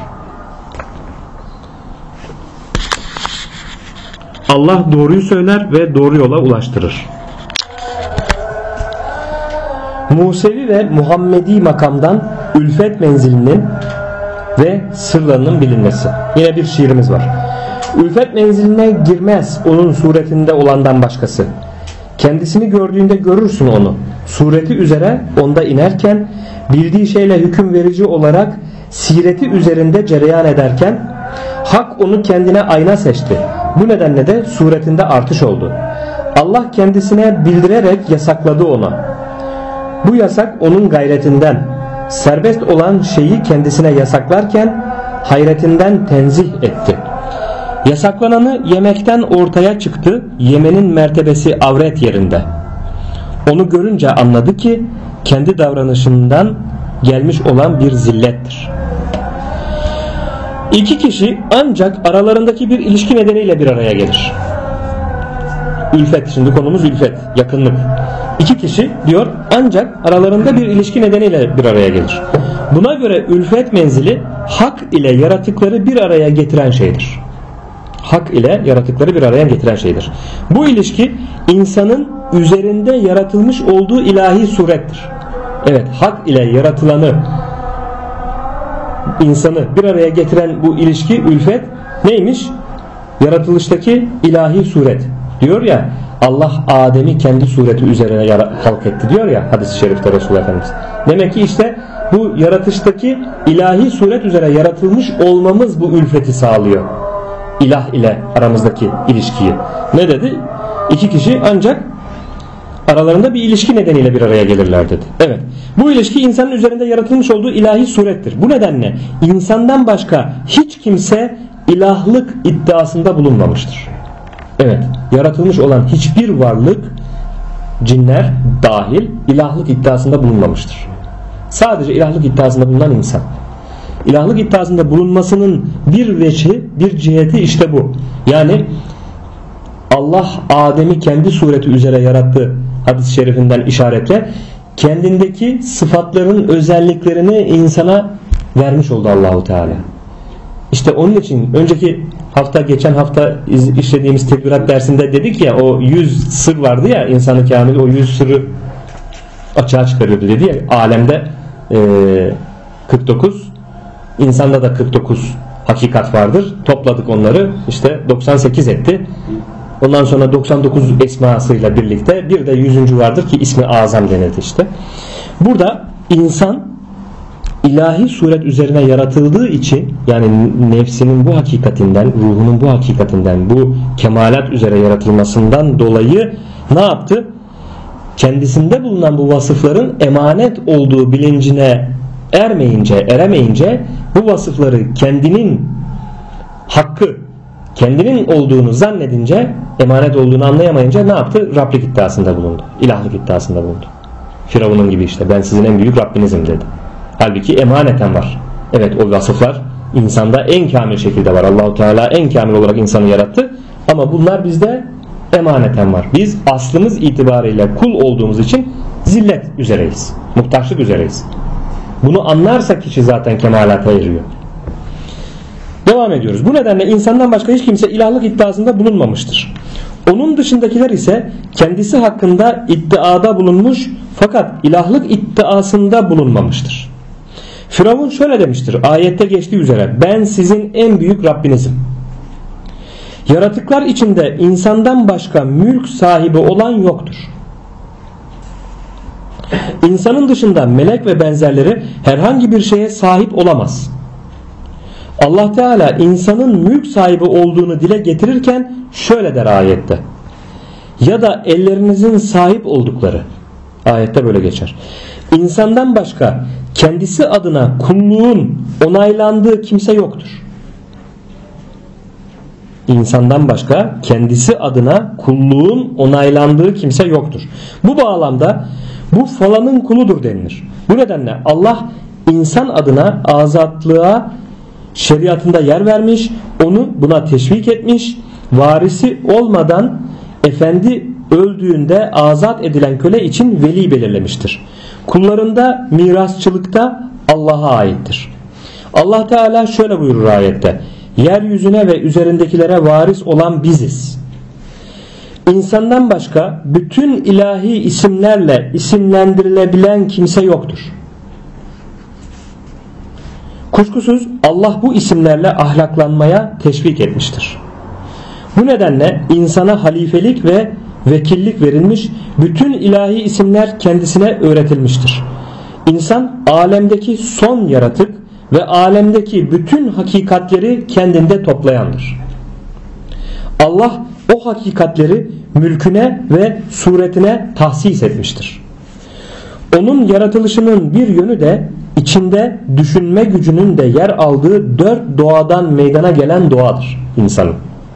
Allah doğruyu söyler ve doğru yola ulaştırır. Musevi ve Muhammedi makamdan ülfet menzilinin ve sırlarının bilinmesi. Yine bir şiirimiz var. Ülfet menziline girmez onun suretinde olandan başkası. Kendisini gördüğünde görürsün onu. Sureti üzere onda inerken, bildiği şeyle hüküm verici olarak sireti üzerinde cereyan ederken, Hak onu kendine ayna seçti. Bu nedenle de suretinde artış oldu. Allah kendisine bildirerek yasakladı ona. Bu yasak onun gayretinden, serbest olan şeyi kendisine yasaklarken hayretinden tenzih etti. Yasaklananı yemekten ortaya çıktı. Yemenin mertebesi avret yerinde. Onu görünce anladı ki kendi davranışından gelmiş olan bir zillettir. İki kişi ancak aralarındaki bir ilişki nedeniyle bir araya gelir. Ülfet, şimdi konumuz ülfet, yakınlık. İki kişi diyor ancak aralarında bir ilişki nedeniyle bir araya gelir. Buna göre ülfet menzili hak ile yaratıkları bir araya getiren şeydir. Hak ile yaratıkları bir araya getiren şeydir. Bu ilişki insanın üzerinde yaratılmış olduğu ilahi surettir. Evet, hak ile yaratılanı, insanı bir araya getiren bu ilişki, ülfet neymiş? Yaratılıştaki ilahi suret. Diyor ya, Allah Adem'i kendi sureti üzerine halk etti diyor ya hadis-i şerifte Resulullah Efendimiz. Demek ki işte bu yaratıştaki ilahi suret üzere yaratılmış olmamız bu ülfeti sağlıyor. ilah ile aramızdaki ilişkiyi. Ne dedi? İki kişi ancak aralarında bir ilişki nedeniyle bir araya gelirler dedi. Evet. Bu ilişki insanın üzerinde yaratılmış olduğu ilahi surettir. Bu nedenle insandan başka hiç kimse ilahlık iddiasında bulunmamıştır. Evet. Yaratılmış olan hiçbir varlık, cinler dahil, ilahlık iddiasında bulunmamıştır. Sadece ilahlık iddiasında bulunan insan. İlahlık iddiasında bulunmasının bir veçhi, bir ciheti işte bu. Yani Allah Adem'i kendi sureti üzere yarattı hadis-i şerifinden işaretle kendindeki sıfatların özelliklerini insana vermiş oldu Allahu Teala. İşte onun için önceki hafta, geçen hafta işlediğimiz tekbirat dersinde dedik ya, o 100 sır vardı ya, insanı kamil o 100 sırrı açığa çıkarıyordu dedi ya, alemde 49, insanda da 49 hakikat vardır. Topladık onları, işte 98 etti. Ondan sonra 99 esmasıyla birlikte bir de 100. vardır ki ismi azam denildi işte. Burada insan ilahi suret üzerine yaratıldığı için, yani nefsinin bu hakikatinden, ruhunun bu hakikatinden, bu kemalat üzere yaratılmasından dolayı ne yaptı? Kendisinde bulunan bu vasıfların emanet olduğu bilincine eremeyince bu vasıfları kendinin hakkı, kendinin olduğunu zannedince, emanet olduğunu anlayamayınca ne yaptı? Rablik iddiasında bulundu. İlahlık iddiasında bulundu. Firavun'un gibi işte, ben sizin en büyük Rabbinizim dedi. Halbuki emaneten var. Evet, o vasıflar insanda en kamil şekilde var. Allahu Teala en kamil olarak insanı yarattı. Ama bunlar bizde emaneten var. Biz aslımız itibariyle kul olduğumuz için zillet üzereyiz. Muhtaçlık üzereyiz. Bunu anlarsa kişi zaten kemalata eriyor. Devam ediyoruz. Bu nedenle insandan başka hiç kimse ilahlık iddiasında bulunmamıştır. Onun dışındakiler ise kendisi hakkında iddiada bulunmuş fakat ilahlık iddiasında bulunmamıştır. Firavun şöyle demiştir ayette geçtiği üzere: ben sizin en büyük Rabbinizim. Yaratıklar içinde insandan başka mülk sahibi olan yoktur. İnsanın dışında melek ve benzerleri herhangi bir şeye sahip olamaz. Allah Teala insanın mülk sahibi olduğunu dile getirirken şöyle der ayette: ya da ellerinizin sahip oldukları. Ayette böyle geçer. İnsandan başka kendisi adına kulluğun onaylandığı kimse yoktur. İnsandan başka kendisi adına kulluğun onaylandığı kimse yoktur. Bu bağlamda bu falanın kuludur denilir. Bu nedenle Allah insan adına azatlığa şeriatında yer vermiş, onu buna teşvik etmiş, varisi olmadan efendi öldüğünde azat edilen köle için veli belirlemiştir. Kullarında mirasçılıkta Allah'a aittir. Allah Teala şöyle buyurur ayette: yeryüzüne ve üzerindekilere varis olan biziz. İnsandan başka bütün ilahi isimlerle isimlendirilebilen kimse yoktur. Kuşkusuz Allah bu isimlerle ahlaklanmaya teşvik etmiştir. Bu nedenle insana halifelik ve vekillik verilmiş, bütün ilahi isimler kendisine öğretilmiştir. İnsan alemdeki son yaratık ve alemdeki bütün hakikatleri kendinde toplayandır. Allah o hakikatleri mülküne ve suretine tahsis etmiştir. Onun yaratılışının bir yönü de içinde düşünme gücünün de yer aldığı dört doğadan meydana gelen doğadır insanın.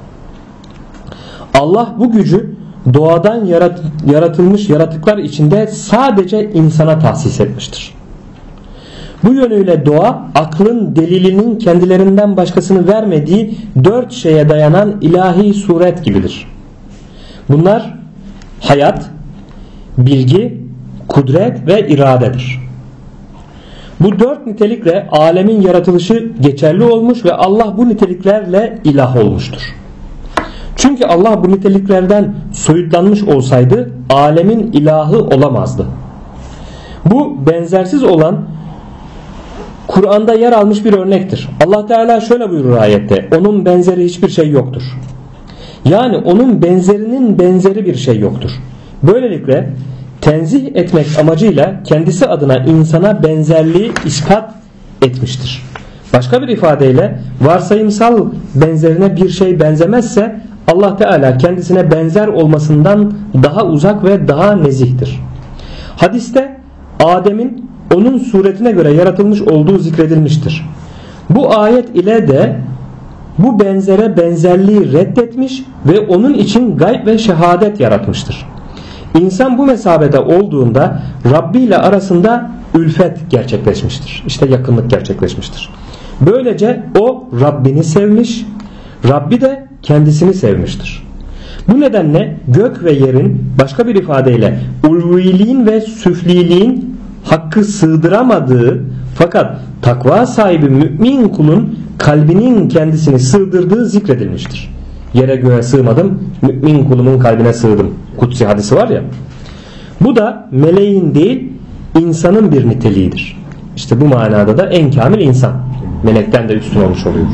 Allah bu gücü doğadan yaratılmış yaratıklar içinde sadece insana tahsis etmiştir. Bu yönüyle doğa aklın delilinin kendilerinden başkasını vermediği dört şeye dayanan ilahi suret gibidir. Bunlar hayat, bilgi, kudret ve iradedir. Bu dört nitelikle alemin yaratılışı geçerli olmuş ve Allah bu niteliklerle ilah olmuştur. Çünkü Allah bu niteliklerden soyutlanmış olsaydı alemin ilahı olamazdı. Bu benzersiz olan Kur'an'da yer almış bir örnektir. Allah Teala şöyle buyurur ayette: onun benzeri hiçbir şey yoktur. Yani onun benzerinin benzeri bir şey yoktur. Böylelikle tenzih etmek amacıyla kendisi adına insana benzerliği ispat etmiştir. Başka bir ifadeyle varsayımsal benzerine bir şey benzemezse Allah Teala kendisine benzer olmasından daha uzak ve daha nezihtir. Hadiste Adem'in onun suretine göre yaratılmış olduğu zikredilmiştir. Bu ayet ile de bu benzere benzerliği reddetmiş ve onun için gayb ve şehadet yaratmıştır. İnsan bu mesabede olduğunda Rabbi ile arasında ülfet gerçekleşmiştir. İşte yakınlık gerçekleşmiştir. Böylece o Rabbini sevmiş, Rabbi de kendisini sevmiştir. Bu nedenle gök ve yerin, başka bir ifadeyle ulviliğin ve süfliliğin hakkı sığdıramadığı fakat takva sahibi mümin kulun kalbinin kendisini sığdırdığı zikredilmiştir. Yere göğe sığmadım, mümin kulumun kalbine sığdım. Kutsi hadisi var ya. Bu da meleğin değil, insanın bir niteliğidir. İşte bu manada da en kamil insan. Melekten de üstün olmuş oluyor.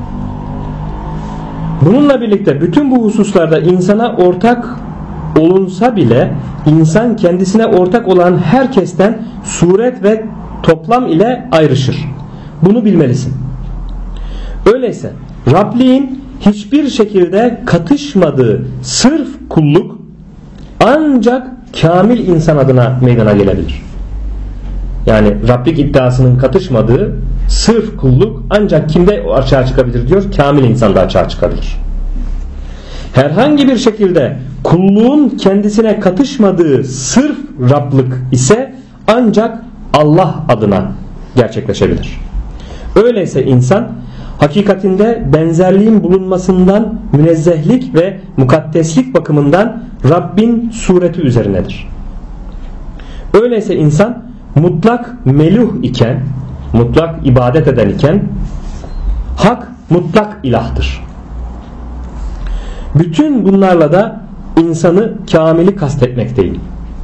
Bununla birlikte bütün bu hususlarda insana ortak olunsa bile insan kendisine ortak olan herkesten suret ve toplam ile ayrışır. Bunu bilmelisin. Öyleyse Rabliğin hiçbir şekilde katışmadığı sırf kulluk ancak kamil insan adına meydana gelebilir. Yani Rablik iddiasının katışmadığı sırf kulluk ancak kimde açığa çıkabilir diyor? Kamil insanda açığa çıkabilir. Herhangi bir şekilde kulluğun kendisine katışmadığı sırf Rablık ise ancak Allah adına gerçekleşebilir. Öyleyse insan hakikatinde benzerliğin bulunmasından münezzehlik ve mukaddeslik bakımından Rabbin sureti üzerinedir. Öyleyse insan mutlak meluh iken, mutlak ibadet eden iken hak mutlak ilahtır. Bütün bunlarla da insanı kamili kastetmekteyim.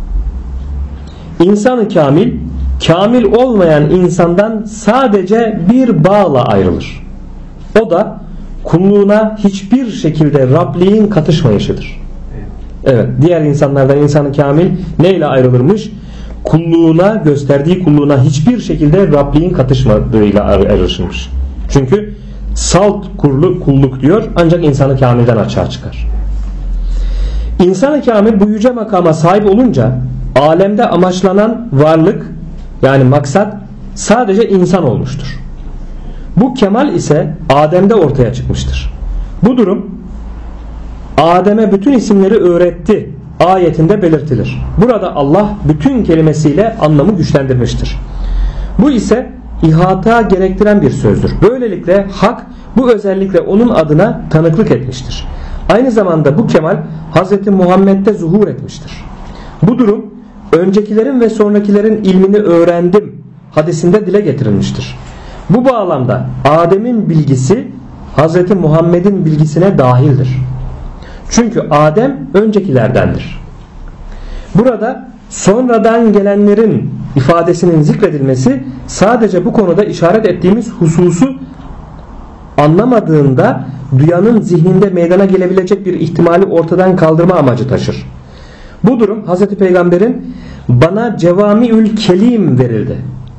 İnsanı kamil, kamil olmayan insandan sadece bir bağla ayrılır. O da kulluğuna hiçbir şekilde Rabliğin katışmayışıdır. Evet, diğer insanlardan insanı kamil neyle ayrılırmış? Kulluğuna, gösterdiği kulluğuna hiçbir şekilde Rabliğin katışmadığıyla ayrılırmış. Çünkü salt kulluk diyor ancak insanı kamilden açığa çıkar. İnsanı kamil bu yüce makama sahip olunca alemde amaçlanan varlık yani maksat sadece insan olmuştur. Bu kemal ise Adem'de ortaya çıkmıştır. Bu durum Adem'e bütün isimleri öğretti ayetinde belirtilir. Burada Allah bütün kelimesiyle anlamı güçlendirmiştir. Bu ise ihata gerektiren bir sözdür. Böylelikle hak bu özellikle onun adına tanıklık etmiştir. Aynı zamanda bu kemal Hz. Muhammed'de zuhur etmiştir. Bu durum öncekilerin ve sonrakilerin ilmini öğrendim hadisinde dile getirilmiştir. Bu bağlamda Adem'in bilgisi Hz. Muhammed'in bilgisine dahildir. Çünkü Adem öncekilerdendir. Burada sonradan gelenlerin ifadesinin zikredilmesi sadece bu konuda işaret ettiğimiz hususu anlamadığında duyanın zihninde meydana gelebilecek bir ihtimali ortadan kaldırma amacı taşır. Bu durum Hz. Peygamber'in bana cevamiül kelim verildi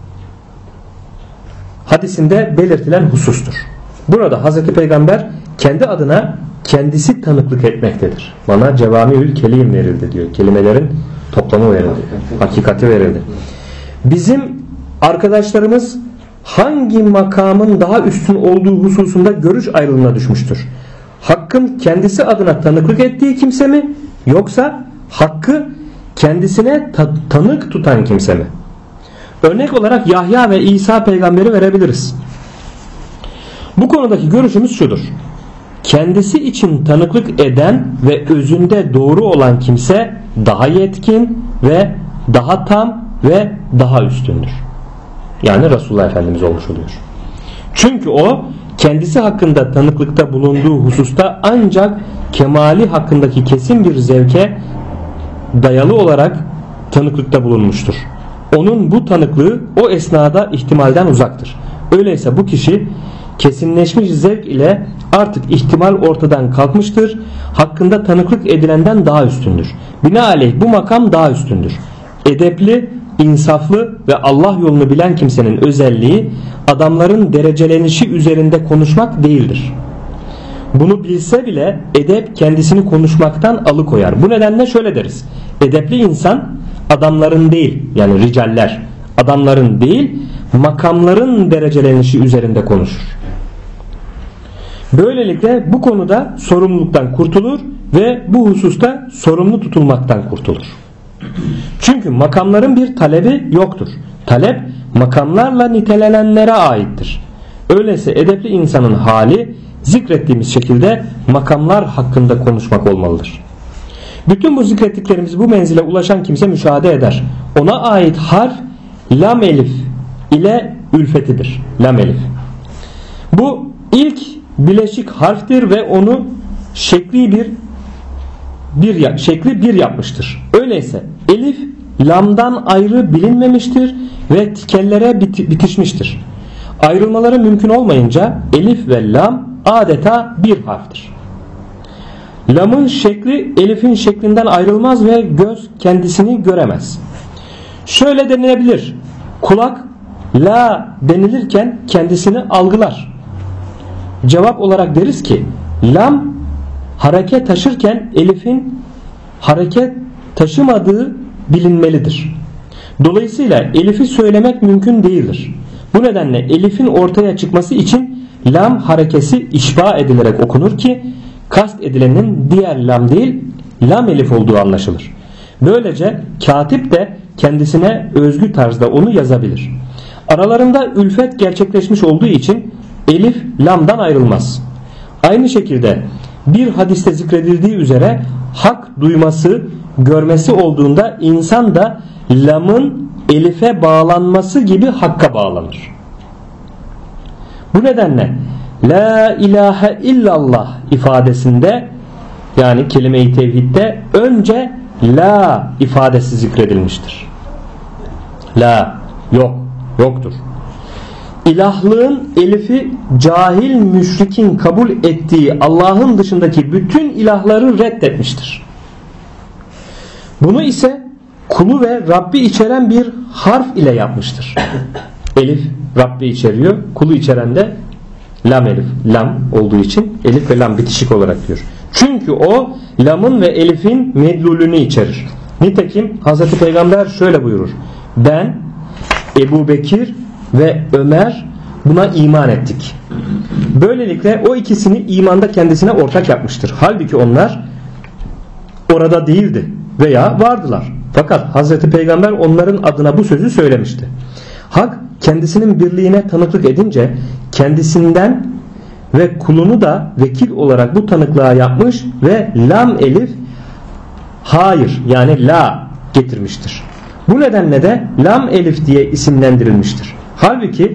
hadisinde belirtilen husustur. Burada Hz. Peygamber kendi adına kendisi tanıklık etmektedir. Bana cevamiül kelim verildi diyor. Kelimelerin toplamı verildi. Hakikati verildi. Bizim arkadaşlarımız hangi makamın daha üstün olduğu hususunda görüş ayrılığına düşmüştür. Hakkın kendisi adına tanıklık ettiği kimse mi? Yoksa hakkı kendisine tanık tutan kimse mi? Örnek olarak Yahya ve İsa peygamberi verebiliriz. Bu konudaki görüşümüz şudur. Kendisi için tanıklık eden ve özünde doğru olan kimse daha yetkin ve daha tam ve daha üstündür. Yani Resulullah Efendimiz olmuş oluyor. Çünkü o kendisi hakkında tanıklıkta bulunduğu hususta ancak kemali hakkındaki kesin bir zevke dayalı olarak tanıklıkta bulunmuştur. Onun bu tanıklığı o esnada ihtimalden uzaktır. Öyleyse bu kişi kesinleşmiş zevk ile artık ihtimal ortadan kalkmıştır. Hakkında tanıklık edilenden daha üstündür. Binaenaleyh bu makam daha üstündür. Edepli, insaflı ve Allah yolunu bilen kimsenin özelliği adamların derecelenişi üzerinde konuşmak değildir. Bunu bilse bile edep kendisini konuşmaktan alıkoyar. Bu nedenle şöyle deriz: edepli insan adamların değil, yani ricaller, adamların değil, makamların derecelenişi üzerinde konuşur. Böylelikle bu konuda sorumluluktan kurtulur ve bu hususta sorumlu tutulmaktan kurtulur. Çünkü makamların bir talebi yoktur. Talep makamlarla nitelenenlere aittir. Öyleyse edepli insanın hali zikrettiğimiz şekilde makamlar hakkında konuşmak olmalıdır. Bütün bu zikrettiklerimiz bu menzile ulaşan kimse müşahede eder. Ona ait harf lam elif ile ülfetidir. Lam elif. Bu ilk bileşik harftir ve onu şekli bir yapmıştır. Öyleyse elif lamdan ayrı bilinmemiştir ve tikellere bitişmiştir. Ayrılmaları mümkün olmayınca elif ve lam adeta bir harftir. Lamın şekli elifin şeklinden ayrılmaz ve göz kendisini göremez. Şöyle denilebilir: kulak la denilirken kendisini algılar. Cevap olarak deriz ki lam hareket taşırken elifin hareket taşımadığı bilinmelidir. Dolayısıyla elifi söylemek mümkün değildir. Bu nedenle elifin ortaya çıkması için lam harekesi işba edilerek okunur ki kast edilenin diğer lam değil lam elif olduğu anlaşılır. Böylece katip de kendisine özgü tarzda onu yazabilir. Aralarında ülfet gerçekleşmiş olduğu için elif lamdan ayrılmaz. Aynı şekilde bir hadiste zikredildiği üzere hak duyması, görmesi olduğunda insan da lamın elife bağlanması gibi hakka bağlanır. Bu nedenle la ilahe illallah ifadesinde, yani kelime-i tevhidde önce la ifadesi zikredilmiştir. La yoktur. İlahlığın elifi cahil müşrikin kabul ettiği Allah'ın dışındaki bütün ilahları reddetmiştir. Bunu ise kulu ve Rabbi içeren bir harf ile yapmıştır. Elif Rabbi içeriyor, kulu içeren de lam elif, lam olduğu için elif ve lam bitişik olarak diyor. Çünkü o lamın ve elifin medlulünü içerir. Nitekim Hazreti Peygamber şöyle buyurur: ben, Ebu Bekir ve Ömer buna iman ettik. Böylelikle o ikisini imanda kendisine ortak yapmıştır. Halbuki onlar orada değildi veya vardılar. Fakat Hazreti Peygamber onların adına bu sözü söylemişti. Hak kendisinin birliğine tanıklık edince kendisinden ve kulunu da vekil olarak bu tanıklığa yapmış ve lam elif hayır, yani la getirmiştir. Bu nedenle de lam elif diye isimlendirilmiştir. Halbuki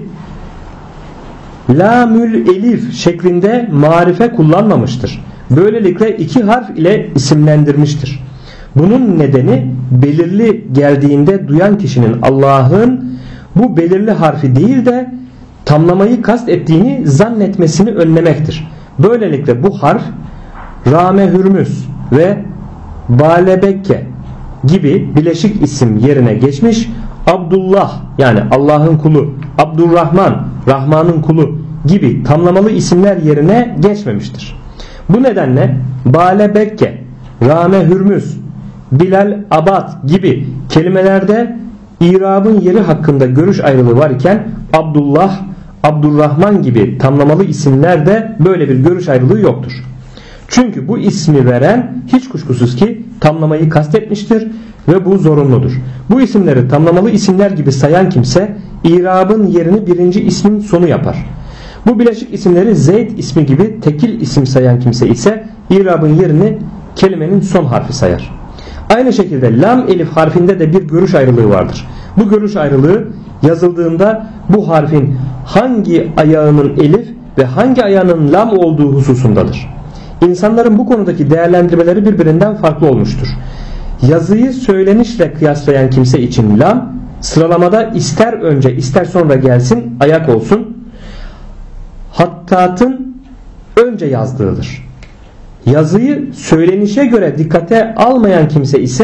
lamül elif şeklinde marife kullanmamıştır. Böylelikle iki harf ile isimlendirmiştir. Bunun nedeni belirli geldiğinde duyan kişinin Allah'ın bu belirli harfi değil de tamlamayı kast ettiğini zannetmesini önlemektir. Böylelikle bu harf Rame Hürmüz ve Balebekke gibi bileşik isim yerine geçmiş, Abdullah, yani Allah'ın kulu, Abdurrahman, Rahman'ın kulu gibi tamlamalı isimler yerine geçmemiştir. Bu nedenle Balebekke, Rame Hürmüz, Bilal Abad gibi kelimelerde İrabın yeri hakkında görüş ayrılığı var iken Abdullah, Abdurrahman gibi tamlamalı isimlerde böyle bir görüş ayrılığı yoktur. Çünkü bu ismi veren hiç kuşkusuz ki tamlamayı kastetmiştir ve bu zorunludur. Bu isimleri tamlamalı isimler gibi sayan kimse İrabın yerini birinci ismin sonu yapar. Bu bileşik isimleri Zeyd ismi gibi tekil isim sayan kimse ise İrabın yerini kelimenin son harfi sayar. Aynı şekilde lam elif harfinde de bir görüş ayrılığı vardır. Bu görüş ayrılığı yazıldığında bu harfin hangi ayağının elif ve hangi ayağının lam olduğu hususundadır. İnsanların bu konudaki değerlendirmeleri birbirinden farklı olmuştur. Yazıyı söylenişle kıyaslayan kimse için lam sıralamada ister önce ister sonra gelsin ayak olsun, hattatın önce yazdığıdır. Yazıyı söylenişe göre dikkate almayan kimse ise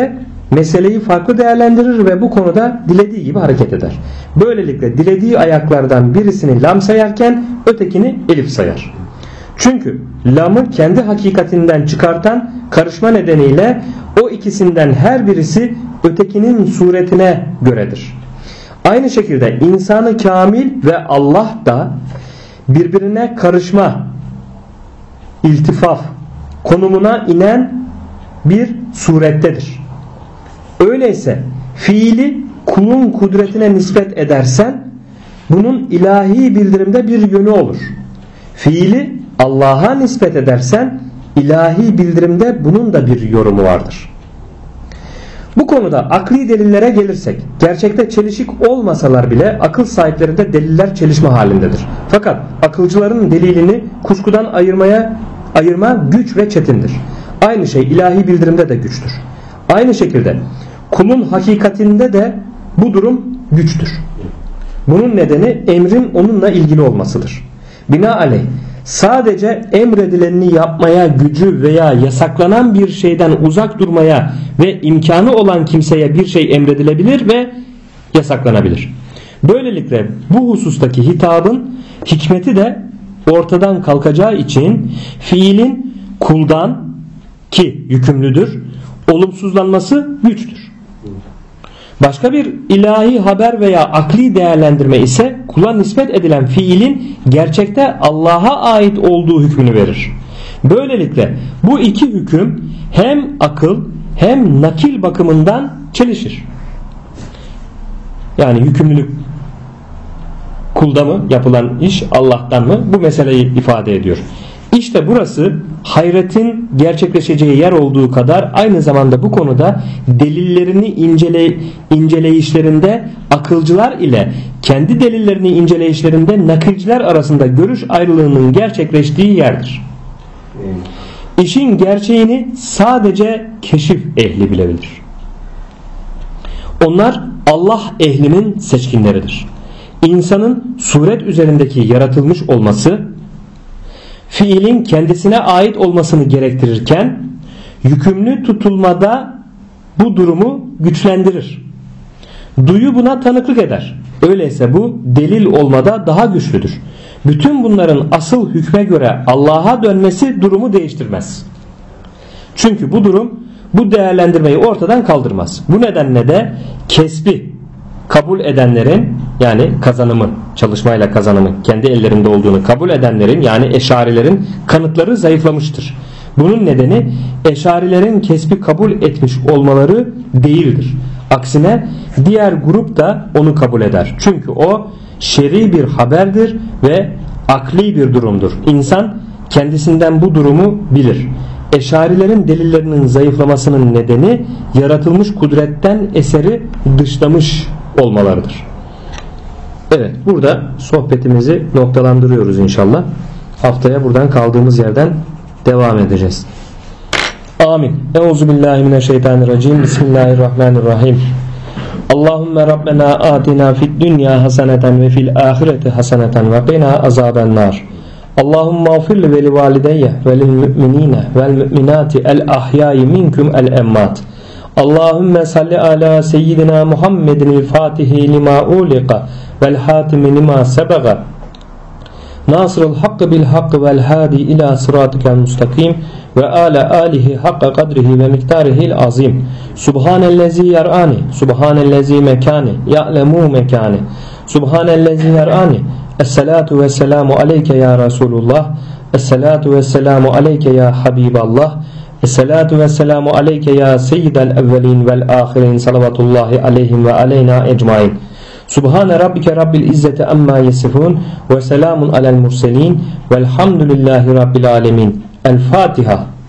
meseleyi farklı değerlendirir ve bu konuda dilediği gibi hareket eder. Böylelikle dilediği ayaklardan birisini lam sayarken ötekini elif sayar. Çünkü lamı kendi hakikatinden çıkartan karışma nedeniyle o ikisinden her birisi ötekinin suretine göredir. Aynı şekilde insanı kamil ve Allah da birbirine karışma, iltifaf konumuna inen bir surettedir. Öyleyse fiili kulun kudretine nispet edersen bunun ilahi bildirimde bir yönü olur. Fiili Allah'a nispet edersen ilahi bildirimde bunun da bir yorumu vardır. Bu konuda akli delillere gelirsek, gerçekte çelişik olmasalar bile akıl sahiplerinde deliller çelişme halindedir. Fakat akılcıların delilini kuşkudan ayırma güç ve çetindir. Aynı şey ilahi bildirimde de güçtür. Aynı şekilde kulun hakikatinde de bu durum güçtür. Bunun nedeni emrin onunla ilgili olmasıdır. Binaenaleyh sadece emredilenini yapmaya gücü veya yasaklanan bir şeyden uzak durmaya ve imkanı olan kimseye bir şey emredilebilir ve yasaklanabilir. Böylelikle bu husustaki hitabın hikmeti de ortadan kalkacağı için fiilin kuldan ki yükümlüdür olumsuzlanması güçtür. Başka bir ilahi haber veya akli değerlendirme ise kula nispet edilen fiilin gerçekte Allah'a ait olduğu hükmünü verir. Böylelikle bu iki hüküm hem akıl hem nakil bakımından çelişir. Yani yükümlülük kulda mı yapılan iş, Allah'tan mı? Bu meseleyi ifade ediyor. İşte burası hayretin gerçekleşeceği yer olduğu kadar aynı zamanda bu konuda delillerini inceleyişlerinde akılcılar ile kendi delillerini inceleyişlerinde nakilciler arasında görüş ayrılığının gerçekleştiği yerdir. İşin gerçeğini sadece keşif ehli bilebilir. Onlar Allah ehlinin seçkinleridir. İnsanın suret üzerindeki yaratılmış olması fiilin kendisine ait olmasını gerektirirken yükümlü tutulmada bu durumu güçlendirir. Duyu buna tanıklık eder. Öyleyse bu delil olmada daha güçlüdür. Bütün bunların asıl hükme göre Allah'a dönmesi durumu değiştirmez. Çünkü bu durum bu değerlendirmeyi ortadan kaldırmaz. Bu nedenle de kesbi kabul edenlerin, yani kazanımı, çalışmayla kazanımı kendi ellerinde olduğunu kabul edenlerin, yani eşarilerin kanıtları zayıflamıştır. Bunun nedeni eşarilerin kesbi kabul etmiş olmaları değildir. Aksine diğer grup da onu kabul eder. Çünkü o şer'i bir haberdir ve akli bir durumdur. İnsan kendisinden bu durumu bilir. Eşarilerin delillerinin zayıflamasının nedeni yaratılmış kudretten eseri dışlamış olmalarıdır. Evet, burada sohbetimizi noktalandırıyoruz inşallah. Haftaya buradan kaldığımız yerden devam edeceğiz. Amin. Euzubillahimineşşeytanirracim. Bismillahirrahmanirrahim. Allahümme Rabbena atina fid dünya haseneten ve fil ahireti haseneten ve qina azabennar. Allahümme afir ve li valideyye ve lil müminine vel müminati el ahyayi minkum el emmat. Allahümme salli ala seyyidina Muhammedin el fatihi lima uliqa vel hatimi lima sebaga nasrul hakkı bil hakkı vel hadi ila sıratikel mustakim ve ala alihi hakka kadrihi ve miktarihil azim. Subhanellezi yar'ani, subhanellezi mekani, ya'lemu mekani, subhanellezi yar'ani. Esselatu vesselamu aleyke ya Resulullah, esselatu vesselamu aleyke ya Habiballah, esselatu vesselamu aleyke ya seyyidel evvelin vel ahirin, salavatullahi aleyhim ve aleyna ecmain. Subhane rabbike rabbil izzeti amma yesifun ve selamun alel murselin velhamdülillahi rabbil alemin. El Fatiha.